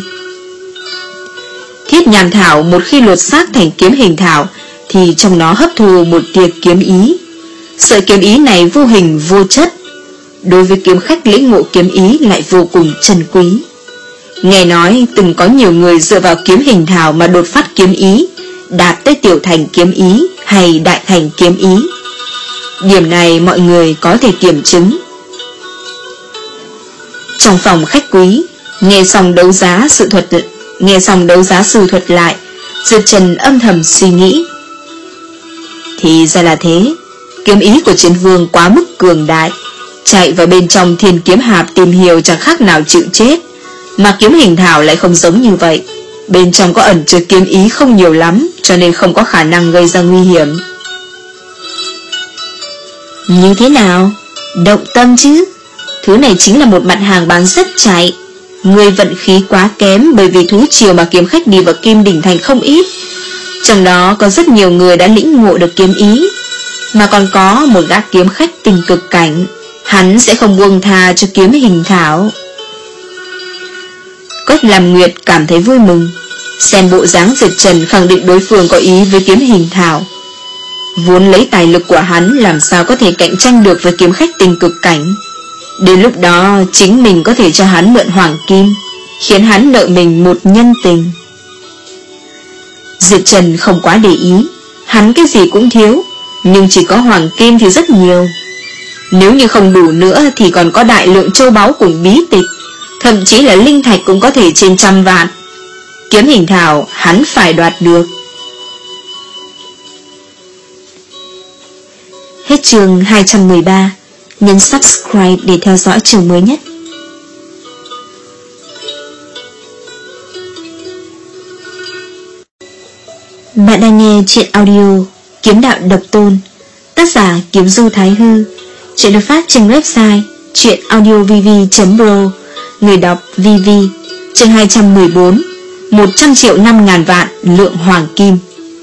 Thiết nham thảo một khi lột xác thành kiếm hình thảo thì trong nó hấp thu một tia kiếm ý. Sợi kiếm ý này vô hình vô chất, đối với kiếm khách lĩnh ngộ kiếm ý lại vô cùng trân quý. Nghe nói từng có nhiều người dựa vào kiếm hình thảo mà đột phát kiếm ý, đạt tới tiểu thành kiếm ý hay đại thành kiếm ý. Điểm này mọi người có thể kiểm chứng. Trong phòng khách quý, nghe xong đấu giá sự thuật Nghe xong đấu giá sư thuật lại, Diệp Trần âm thầm suy nghĩ. Thì ra là thế, kiếm ý của chiến vương quá mức cường đại, chạy vào bên trong thiên kiếm hạp tìm hiểu chẳng khác nào chịu chết. Mà kiếm hình thảo lại không giống như vậy, bên trong có ẩn chứa kiếm ý không nhiều lắm, cho nên không có khả năng gây ra nguy hiểm. Như thế nào? Động tâm chứ? Thứ này chính là một mặt hàng bán rất chạy. Người vận khí quá kém, bởi vì thú triều mà kiếm khách đi vào Kim Đỉnh Thành không ít. Trong đó có rất nhiều người đã lĩnh ngộ được kiếm ý, mà còn có một gã kiếm khách tình cực cảnh, hắn sẽ không buông tha cho kiếm hình thảo. Quách Làm Nguyệt cảm thấy vui mừng, xem bộ dáng Diệp Trần khẳng định đối phương có ý với kiếm hình thảo. Vốn lấy tài lực của hắn làm sao có thể cạnh tranh được với kiếm khách tình cực cảnh. Đến lúc đó chính mình có thể cho hắn mượn hoàng kim, khiến hắn nợ mình một nhân tình. Diệp Trần không quá để ý, hắn cái gì cũng thiếu, nhưng chỉ có hoàng kim thì rất nhiều. Nếu như không đủ nữa thì còn có đại lượng châu báu cùng bí tịch, thậm chí là linh thạch cũng có thể trên trăm vạn. Kiếm hình thảo hắn phải đoạt được. Hết chương hai trăm mười ba. Nhấn subscribe để theo dõi chương mới nhất. Bạn đang nghe truyện audio Kiếm Đạo Độc Tôn, tác giả Kiếm Du Thái Hư. Truyện được phát trên website truyệnaudiovv chấm pro. Người đọc vê vê. Chương hai trăm mười bốn. một trăm triệu năm ngàn vạn lượng hoàng kim.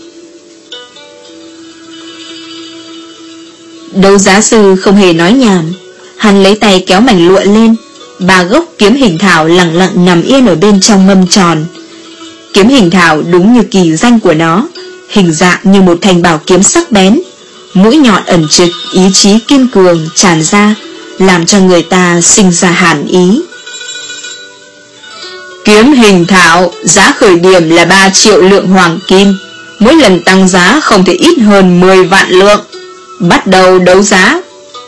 Đấu giá sư không hề nói nhảm, hắn lấy tay kéo mảnh lụa lên, ba gốc kiếm hình thảo lặng lặng nằm yên ở bên trong mâm tròn. Kiếm hình thảo đúng như kỳ danh của nó, hình dạng như một thanh bảo kiếm sắc bén, mũi nhọn ẩn chứa ý chí kiên cường tràn ra, làm cho người ta sinh ra hàn ý. Kiếm hình thảo giá khởi điểm là ba triệu lượng hoàng kim, mỗi lần tăng giá không thể ít hơn mười vạn lượng. Bắt đầu đấu giá.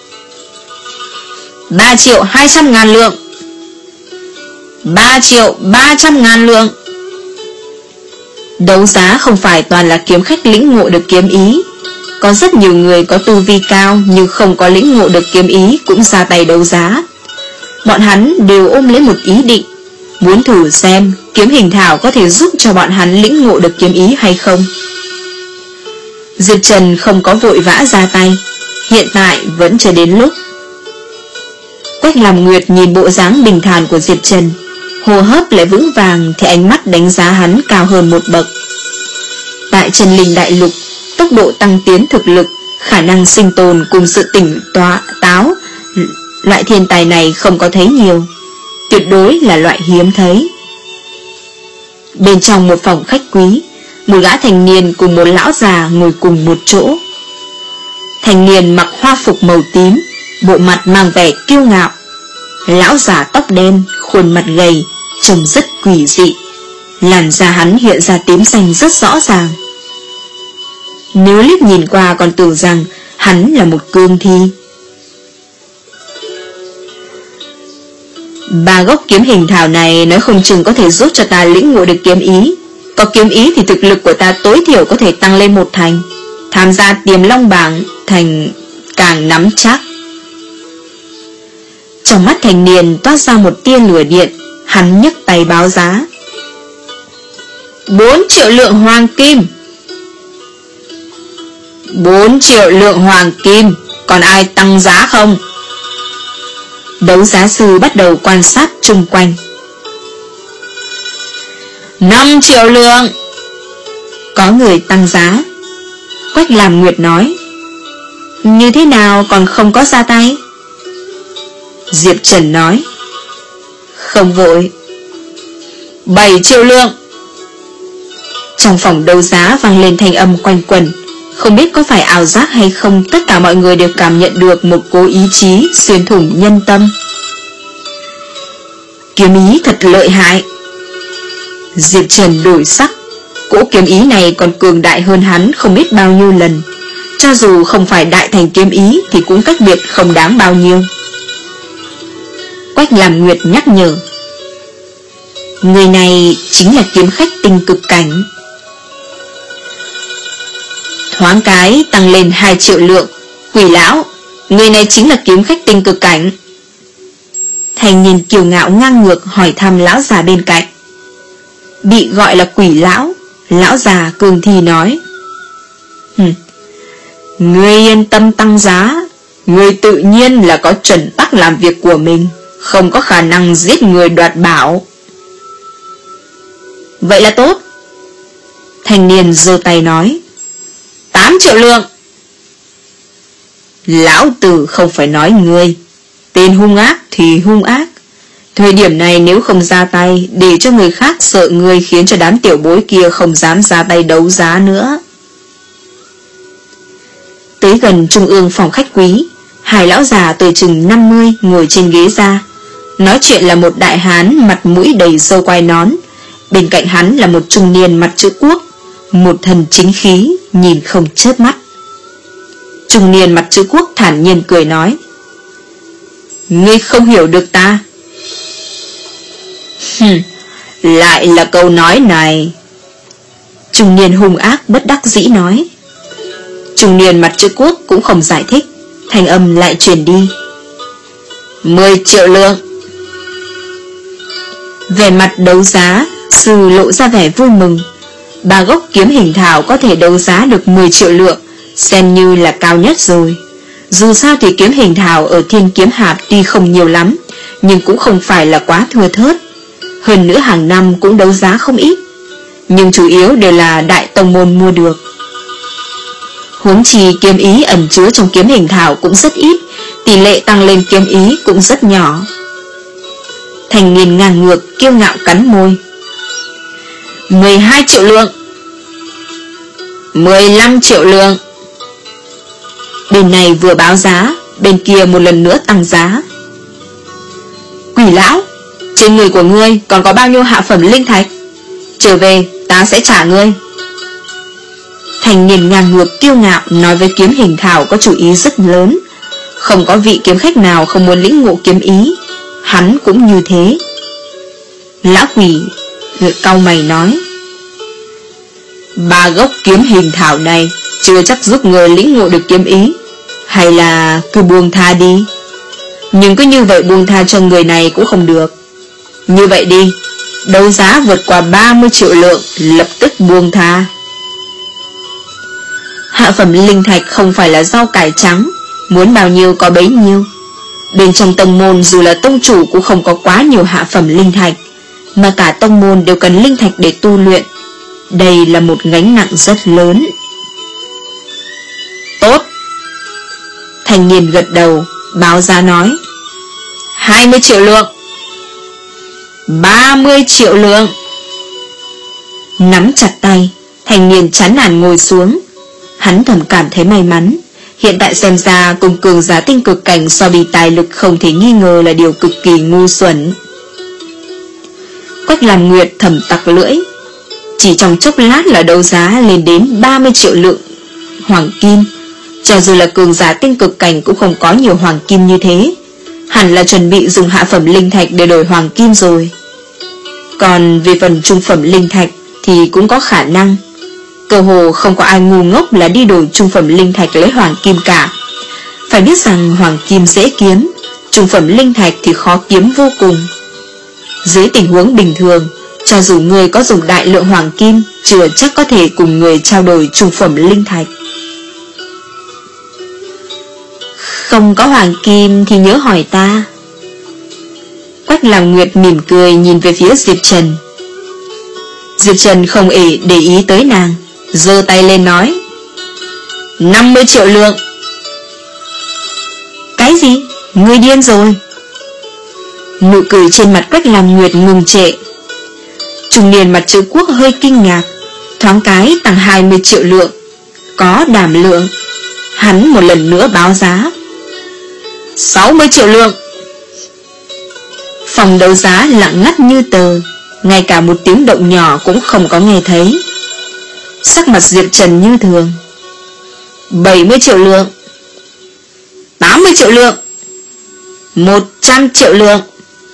Ba triệu hai trăm ngàn lượng. Ba triệu ba trăm ngàn lượng. Đấu giá không phải toàn là kiếm khách lĩnh ngộ được kiếm ý. Có rất nhiều người có tu vi cao nhưng không có lĩnh ngộ được kiếm ý cũng ra tay đấu giá. Bọn hắn đều ôm lấy một ý định, muốn thử xem kiếm hình thảo có thể giúp cho bọn hắn lĩnh ngộ được kiếm ý hay không. Diệp Trần không có vội vã ra tay, hiện tại vẫn chưa đến lúc. Quách Làm Nguyệt nhìn bộ dáng bình thản của Diệp Trần, hô hấp lại vững vàng, thì ánh mắt đánh giá hắn cao hơn một bậc. Tại Trần Linh Đại Lục, tốc độ tăng tiến thực lực, khả năng sinh tồn cùng sự tỉnh tọa táo, loại thiên tài này không có thấy nhiều, tuyệt đối là loại hiếm thấy. Bên trong một phòng khách quý, một gã thành niên cùng một lão già ngồi cùng một chỗ. Thành niên mặc hoa phục màu tím, bộ mặt mang vẻ kiêu ngạo. Lão già tóc đen, khuôn mặt gầy, trông rất quỷ dị. Làn da hắn hiện ra tím xanh rất rõ ràng. Nếu liếc nhìn qua còn tưởng rằng hắn là một cương thi. Ba gốc kiếm hình thảo này nói không chừng có thể giúp cho ta lĩnh ngộ được kiếm ý. Có kiếm ý thì thực lực của ta tối thiểu có thể tăng lên một thành. Tham gia Tiềm Long bảng thành càng nắm chắc. Trong mắt thanh niên toát ra một tia lửa điện. Hắn nhấc tay báo giá. Bốn triệu lượng hoàng kim. Bốn triệu lượng hoàng kim. Còn ai tăng giá không? Đấu giá sư bắt đầu quan sát chung quanh. Năm triệu lượng. Có người tăng giá. Quách Làm Nguyệt nói, như thế nào còn không có ra tay? Diệp Trần nói, không vội. Bảy triệu lượng. Trong phòng đấu giá vang lên thanh âm quanh quẩn. Không biết có phải ảo giác hay không, tất cả mọi người đều cảm nhận được một cỗ ý chí xuyên thủng nhân tâm. Kiếm ý thật lợi hại. Diệp Trần đổi sắc. Cỗ kiếm ý này còn cường đại hơn hắn không biết bao nhiêu lần. Cho dù không phải đại thành kiếm ý thì cũng cách biệt không đáng bao nhiêu. Quách Làm Nguyệt nhắc nhở, người này chính là kiếm khách tinh cực cảnh. Thoáng cái tăng lên hai triệu lượng. Quỷ lão, người này chính là kiếm khách tinh cực cảnh. Thanh niên kiêu ngạo ngang ngược hỏi thăm lão già bên cạnh. Bị gọi là quỷ lão, lão già cường thì nói, Hừm, ngươi yên tâm tăng giá. Ngươi tự nhiên là có chuẩn tắc làm việc của mình, không có khả năng giết người đoạt bảo. Vậy là tốt. Thanh niên giơ tay nói, Tám triệu lượng. Lão tử không phải nói ngươi. Tên hung ác thì hung ác. Thời điểm này nếu không ra tay, để cho người khác sợ ngươi, khiến cho đám tiểu bối kia không dám ra tay đấu giá nữa. Tới gần trung ương phòng khách quý, hai lão già tuổi chừng năm mươi ngồi trên ghế ra. Nói chuyện là một đại hán mặt mũi đầy râu quai nón. Bên cạnh hắn là một trung niên mặt chữ quốc, một thần chính khí, nhìn không chớp mắt. Trung niên mặt chữ quốc thản nhiên cười nói, ngươi không hiểu được ta. Hừm, lại là câu nói này. Trung niên hung ác bất đắc dĩ nói. Trung niên mặt chữ quốc cũng không giải thích. Thanh âm lại truyền đi, Mười triệu lượng. Về mặt đấu giá, sư lộ ra vẻ vui mừng. Ba gốc kiếm hình thảo có thể đấu giá được mười triệu lượng, xem như là cao nhất rồi. Dù sao thì kiếm hình thảo ở Thiên Kiếm Hạp tuy không nhiều lắm, nhưng cũng không phải là quá thưa thớt. Hơn nữa hàng năm cũng đấu giá không ít, nhưng chủ yếu đều là đại tông môn mua được. Huống chi kiếm ý ẩn chứa trong kiếm hình thảo cũng rất ít, tỷ lệ tăng lên kiếm ý cũng rất nhỏ. Thành niên ngang ngược kiêu ngạo cắn môi. Mười hai triệu lượng. Mười lăm triệu lượng. Bên này vừa báo giá, bên kia một lần nữa tăng giá. Quỷ lão, trên người của ngươi còn có bao nhiêu hạ phẩm linh thạch? Trở về ta sẽ trả ngươi. Thành niên ngang ngược kiêu ngạo nói với kiếm hình thảo có chủ ý rất lớn. Không có vị kiếm khách nào không muốn lĩnh ngộ kiếm ý. Hắn cũng như thế. Lão quỷ cau mày nói, ba gốc kiếm hình thảo này chưa chắc giúp người lĩnh ngộ được kiếm ý, hay là cứ buông tha đi. Nhưng cứ như vậy buông tha cho người này cũng không được. Như vậy đi, đấu giá vượt qua ba mươi triệu lượng, lập tức buông tha. Hạ phẩm linh thạch không phải là rau cải trắng, muốn bao nhiêu có bấy nhiêu. Bên trong tông môn dù là tông chủ cũng không có quá nhiều hạ phẩm linh thạch, mà cả tông môn đều cần linh thạch để tu luyện. Đây là một gánh nặng rất lớn. Tốt. Thanh niên gật đầu, báo giá nói, Hai mươi triệu lượng. Ba mươi triệu lượng. Nắm chặt tay, thanh niên chán nản ngồi xuống. Hắn thầm cảm thấy may mắn. Hiện tại xem ra cùng cường giả tinh cực cảnh so bì tài lực không thể nghi ngờ là điều cực kỳ ngu xuẩn. Quách Làm Nguyệt thầm tặc lưỡi. Chỉ trong chốc lát là đấu giá lên đến ba mươi triệu lượng hoàng kim. Cho dù là cường giả tinh cực cảnh cũng không có nhiều hoàng kim như thế. Hẳn là chuẩn bị dùng hạ phẩm linh thạch để đổi hoàng kim rồi. Còn về phần trung phẩm linh thạch thì cũng có khả năng. Cơ hồ không có ai ngu ngốc là đi đổi trung phẩm linh thạch lấy hoàng kim cả. Phải biết rằng hoàng kim dễ kiếm, Trung phẩm linh thạch thì khó kiếm vô cùng. Dưới tình huống bình thường, cho dù người có dùng đại lượng hoàng kim, chưa chắc có thể cùng người trao đổi trung phẩm linh thạch. Không có hoàng kim thì nhớ hỏi ta. Quách Làm Nguyệt mỉm cười nhìn về phía Diệp Trần. Diệp Trần không ể để ý tới nàng, giơ tay lên nói: năm mươi triệu lượng. Cái gì? Ngươi điên rồi? Nụ cười trên mặt Quách Làm Nguyệt ngừng trệ. Trung niên mặt chữ quốc hơi kinh ngạc, thoáng cái tăng hai mươi triệu lượng. Có đảm lượng. Hắn một lần nữa báo giá: sáu mươi triệu lượng. Phòng đấu giá lặng ngắt như tờ, ngay cả một tiếng động nhỏ cũng không có nghe thấy. Sắc mặt Diệp Trần như thường: bảy mươi triệu lượng, tám mươi triệu lượng, một trăm triệu lượng.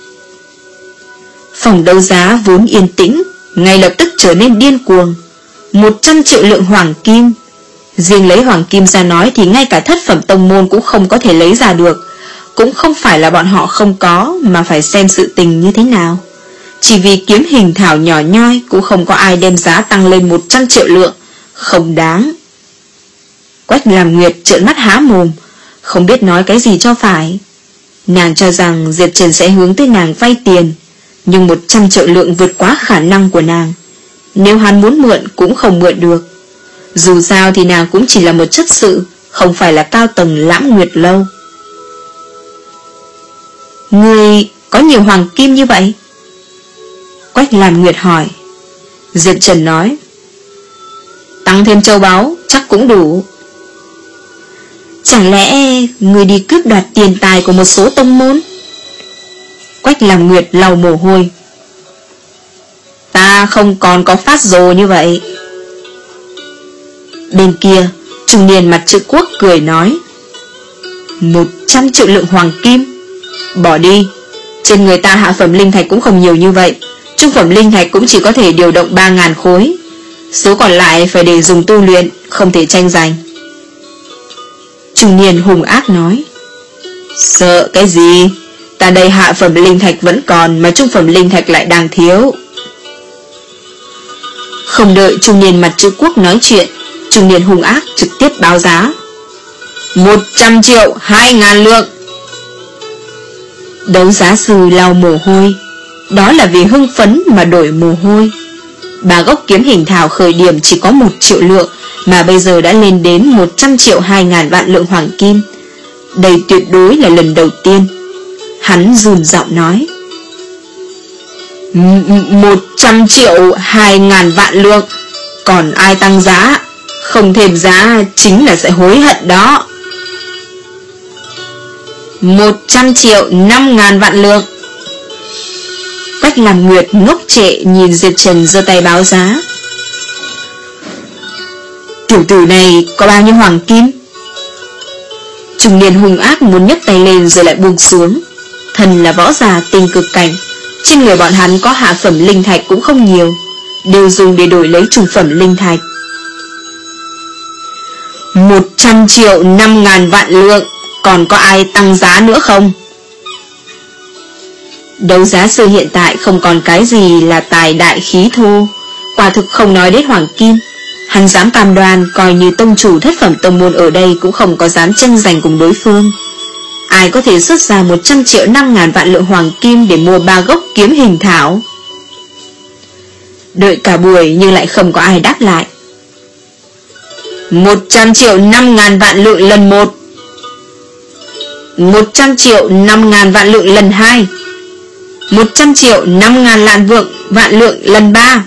Phòng đấu giá vốn yên tĩnh ngay lập tức trở nên điên cuồng. một trăm triệu lượng hoàng kim. Riêng lấy hoàng kim ra nói thì ngay cả thất phẩm tông môn cũng không có thể lấy ra được. Cũng không phải là bọn họ không có, mà phải xem sự tình như thế nào. Chỉ vì kiếm hình thảo nhỏ nhoi cũng không có ai đem giá tăng lên một trăm triệu lượng. Không đáng. Quách Làm Nguyệt trợn mắt há mồm, không biết nói cái gì cho phải. Nàng cho rằng Diệp Trần sẽ hướng tới nàng vay tiền, nhưng một trăm triệu lượng vượt quá khả năng của nàng. Nếu hắn muốn mượn cũng không mượn được. Dù sao thì nàng cũng chỉ là một chất sự, không phải là cao tầng Lãm Nguyệt Lâu. Ngươi có nhiều hoàng kim như vậy? Quách Làm Nguyệt hỏi. Diệp Trần nói: tăng thêm châu báu chắc cũng đủ. Chẳng lẽ ngươi đi cướp đoạt tiền tài của một số tông môn? Quách Làm Nguyệt lau mồ hôi. Ta không còn có phát rồ như vậy. Bên kia, trung niên mặt chữ quốc cười nói: một trăm triệu lượng hoàng kim. Bỏ đi. Trên người ta hạ phẩm linh thạch cũng không nhiều như vậy. Trung phẩm linh thạch cũng chỉ có thể điều động ba ngàn khối. Số còn lại phải để dùng tu luyện, không thể tranh giành. Trung niên hung ác nói: sợ cái gì? Ta đây hạ phẩm linh thạch vẫn còn, mà trung phẩm linh thạch lại đang thiếu. Không đợi trung niên mặt chữ quốc nói chuyện, trung niên hung ác trực tiếp báo giá: một trăm triệu hai ngàn lượng. Đấu giá sư lau mồ hôi. Đó là vì hưng phấn mà đổi mồ hôi. Ba gốc kiếm hình thảo khởi điểm chỉ có một triệu lượng, mà bây giờ đã lên đến một trăm triệu hai ngàn vạn lượng hoàng kim. Đây tuyệt đối là lần đầu tiên. Hắn run giọng nói: một trăm triệu hai ngàn vạn lượng. Còn ai tăng giá? Không thêm giá chính là sẽ hối hận đó. Một trăm triệu năm ngàn vạn lượng. Quách Làm Nguyệt ngốc trệ nhìn Diệp Trần giơ tay báo giá. Tiểu tử này có bao nhiêu hoàng kim? Trung niên hung ác muốn nhấc tay lên rồi lại buông xuống. Thần là võ giả tinh cực cảnh, trên người bọn hắn có hạ phẩm linh thạch cũng không nhiều, đều dùng để đổi lấy trung phẩm linh thạch. Một trăm triệu năm ngàn vạn lượng. Còn có ai tăng giá nữa không? Đấu giá sư hiện tại không còn cái gì là tài đại khí thô, quả thực không nói đến hoàng kim. Hắn dám cam đoan coi như tông chủ thất phẩm tông môn ở đây cũng không có dám tranh giành cùng đối phương. Ai có thể xuất ra một trăm triệu năm ngàn vạn lượng hoàng kim để mua ba gốc kiếm hình thảo? Đợi cả buổi nhưng lại không có ai đáp lại. Một trăm triệu năm ngàn vạn lượng lần một. Một trăm triệu năm ngàn vạn lượng lần hai. Một trăm triệu năm ngàn vạn vượng vạn lượng lần ba.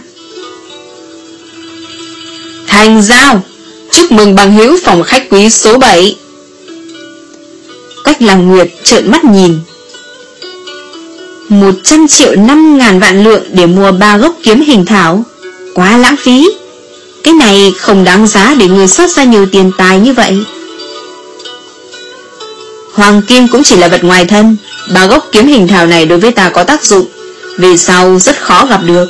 Thành giao. Chúc mừng bằng hữu phòng khách quý số bảy. Quách Làm Nguyệt trợn mắt nhìn. Một trăm triệu năm ngàn vạn lượng để mua ba gốc kiếm hình thảo, quá lãng phí. Cái này không đáng giá để người xuất ra nhiều tiền tài như vậy. Hoàng kim cũng chỉ là vật ngoài thân. Ba gốc kiếm hình thảo này đối với ta có tác dụng, về sau rất khó gặp được.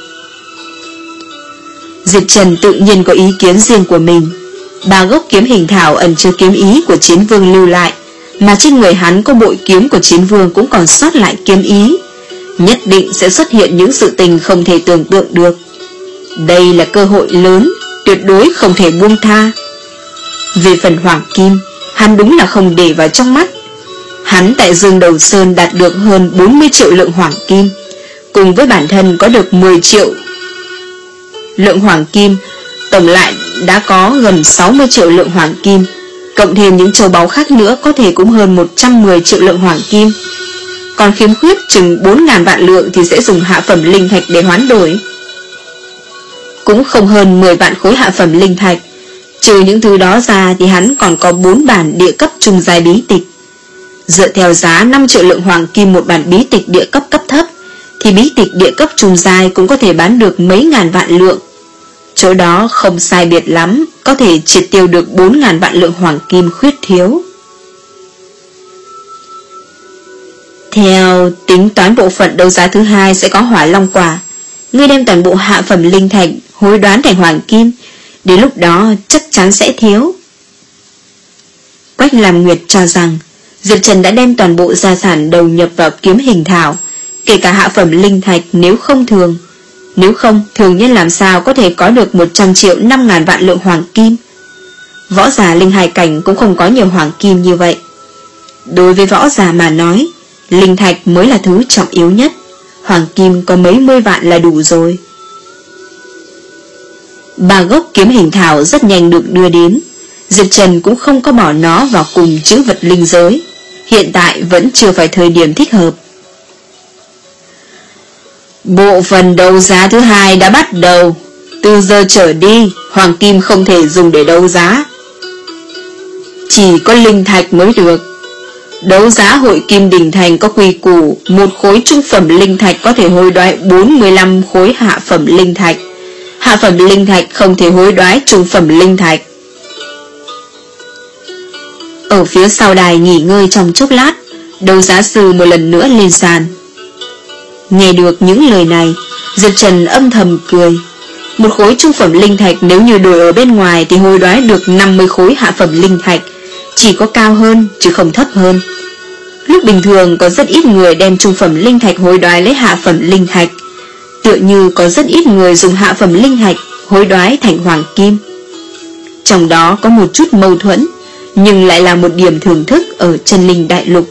Diệp Trần tự nhiên có ý kiến riêng của mình. Ba gốc kiếm hình thảo ẩn chứa kiếm ý của chiến vương lưu lại, mà trên người hắn có bội kiếm của chiến vương cũng còn sót lại kiếm ý, nhất định sẽ xuất hiện những sự tình không thể tưởng tượng được. Đây là cơ hội lớn, tuyệt đối không thể buông tha. Về phần hoàng kim, hắn đúng là không để vào trong mắt. Hắn tại Dương Đầu Sơn đạt được hơn bốn mươi triệu lượng hoàng kim, cùng với bản thân có được mười triệu lượng hoàng kim, tổng lại đã có gần sáu mươi triệu lượng hoàng kim, cộng thêm những châu báu khác nữa có thể cũng hơn một trăm mười triệu lượng hoàng kim. Còn khiếm khuyết chừng bốn ngàn vạn lượng thì sẽ dùng hạ phẩm linh thạch để hoán đổi, cũng không hơn mười vạn khối hạ phẩm linh thạch. Trừ những thứ đó ra thì hắn còn có bốn bản địa cấp trung giai bí tịch. Dựa theo giá năm triệu lượng hoàng kim một bản bí tịch địa cấp cấp thấp, thì bí tịch địa cấp trung giai cũng có thể bán được mấy ngàn vạn lượng. Chỗ đó không sai biệt lắm, có thể triệt tiêu được bốn ngàn vạn lượng hoàng kim khuyết thiếu. Theo tính toán, bộ phận đấu giá thứ hai sẽ có hỏa long quả. Ngươi đem toàn bộ hạ phẩm linh thạch hối đoán thành hoàng kim, đến lúc đó chắc chắn sẽ thiếu. Quách Lam Nguyệt cho rằng Diệp Trần đã đem toàn bộ gia sản đầu nhập vào kiếm hình thảo, kể cả hạ phẩm linh thạch nếu không thường. Nếu không, thường nhân làm sao có thể có được một trăm triệu năm ngàn vạn lượng hoàng kim. Võ giả linh hài cảnh cũng không có nhiều hoàng kim như vậy. Đối với võ giả mà nói, linh thạch mới là thứ trọng yếu nhất. Hoàng kim có mấy mươi vạn là đủ rồi. Ba gốc kiếm hình thảo rất nhanh được đưa đến. Diệp Trần cũng không có bỏ nó vào cùng chữ vật linh giới. Hiện tại vẫn chưa phải thời điểm thích hợp. Bộ phận đấu giá thứ hai đã bắt đầu. Từ giờ trở đi, hoàng kim không thể dùng để đấu giá, chỉ có linh thạch mới được. Đấu giá hội Kim Đình Thành có quy củ, một khối trung phẩm linh thạch có thể hối đoái bốn mươi lăm khối hạ phẩm linh thạch. Hạ phẩm linh thạch không thể hối đoái trung phẩm linh thạch. Ở phía sau đài nghỉ ngơi trong chốc lát, đấu giá sư một lần nữa lên sàn. Nghe được những lời này, Diệp Trần âm thầm cười. Một khối trung phẩm linh thạch nếu như đổi ở bên ngoài thì hối đoái được năm mươi khối hạ phẩm linh thạch, chỉ có cao hơn chứ không thấp hơn. Lúc bình thường có rất ít người đem trung phẩm linh thạch hối đoái lấy hạ phẩm linh thạch, tựa như có rất ít người dùng hạ phẩm linh thạch hối đoái thành hoàng kim. Trong đó có một chút mâu thuẫn, nhưng lại là một điểm thưởng thức ở chân linh đại lục.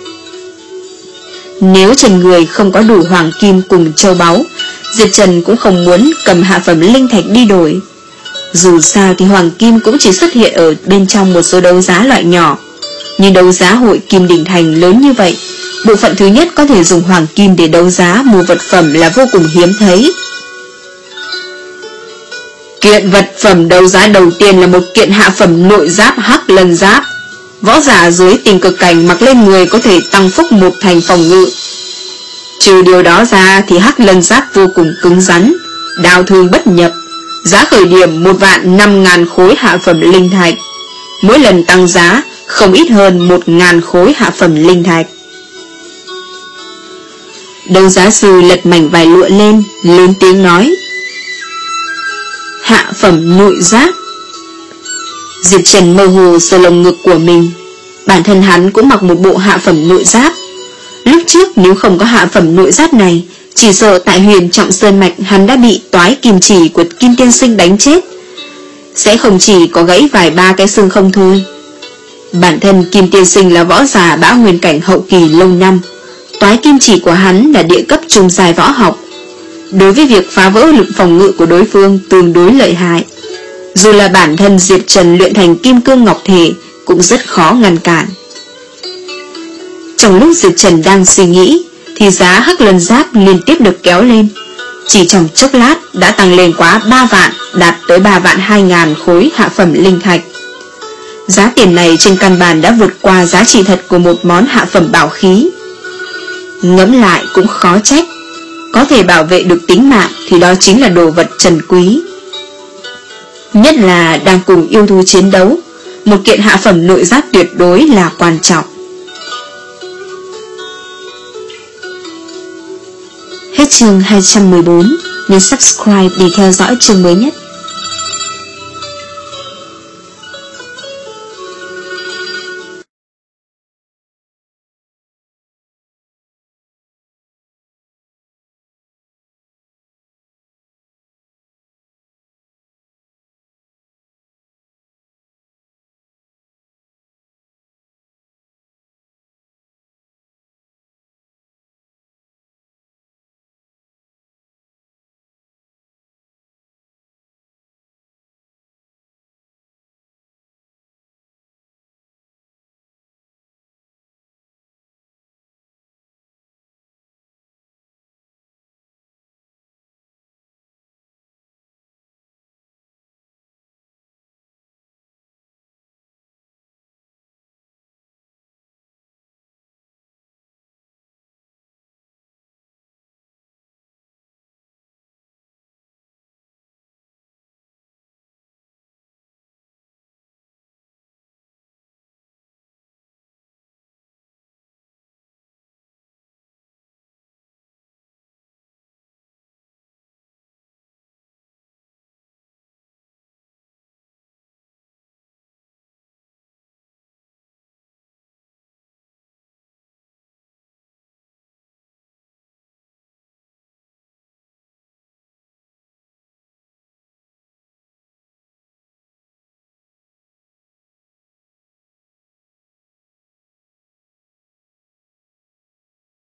Nếu trên người không có đủ hoàng kim cùng châu báu, Diệp Trần cũng không muốn cầm hạ phẩm linh thạch đi đổi. Dù sao thì hoàng kim cũng chỉ xuất hiện ở bên trong một số đấu giá loại nhỏ. Nhưng đấu giá hội Kim Đình Thành lớn như vậy, bộ phận thứ nhất có thể dùng hoàng kim để đấu giá mua vật phẩm là vô cùng hiếm thấy. Kiện vật phẩm đấu giá đầu tiên là một kiện hạ phẩm nội giáp hắc lân giáp. Võ giả dưới tình cực cảnh mặc lên người có thể tăng phúc một thành phòng ngự. Trừ điều đó ra thì hắc lân giáp vô cùng cứng rắn, đao thương bất nhập. Giá khởi điểm một vạn năm ngàn khối hạ phẩm linh thạch, mỗi lần tăng giá không ít hơn một ngàn khối hạ phẩm linh thạch. Đấu giá sư lật mảnh vải lụa lên, lớn tiếng nói: hạ phẩm nội giáp. Diệp Trần mơ hồ sờ lồng ngực của mình. Bản thân hắn cũng mặc một bộ hạ phẩm nội giáp. Lúc trước nếu không có hạ phẩm nội giáp này, chỉ sợ tại Huyền Trọng Sơn Mạch hắn đã bị toái kim chỉ của Kim Tiên Sinh đánh chết, sẽ không chỉ có gãy vài ba cái xương không thôi. Bản thân Kim Tiên Sinh là võ giả bão nguyên cảnh hậu kỳ lâu năm, toái kim chỉ của hắn là địa cấp trung giai võ học. Đối với việc phá vỡ lực phòng ngự của đối phương tương đối lợi hại. Dù là bản thân Diệp Trần luyện thành kim cương ngọc thể cũng rất khó ngăn cản. Trong lúc Diệp Trần đang suy nghĩ thì giá hắc lân giáp liên tiếp được kéo lên. Chỉ trong chốc lát đã tăng lên quá ba vạn, đạt tới ba vạn hai ngàn khối hạ phẩm linh thạch. Giá tiền này trên căn bản đã vượt qua giá trị thật của một món hạ phẩm bảo khí. Ngẫm lại cũng khó trách, có thể bảo vệ được tính mạng thì đó chính là đồ vật trân quý. Nhất là đang cùng yêu thú chiến đấu, một kiện hạ phẩm nội giáp tuyệt đối là quan trọng. Hết chương hai trăm mười bốn, nhấn subscribe để theo dõi chương mới nhất.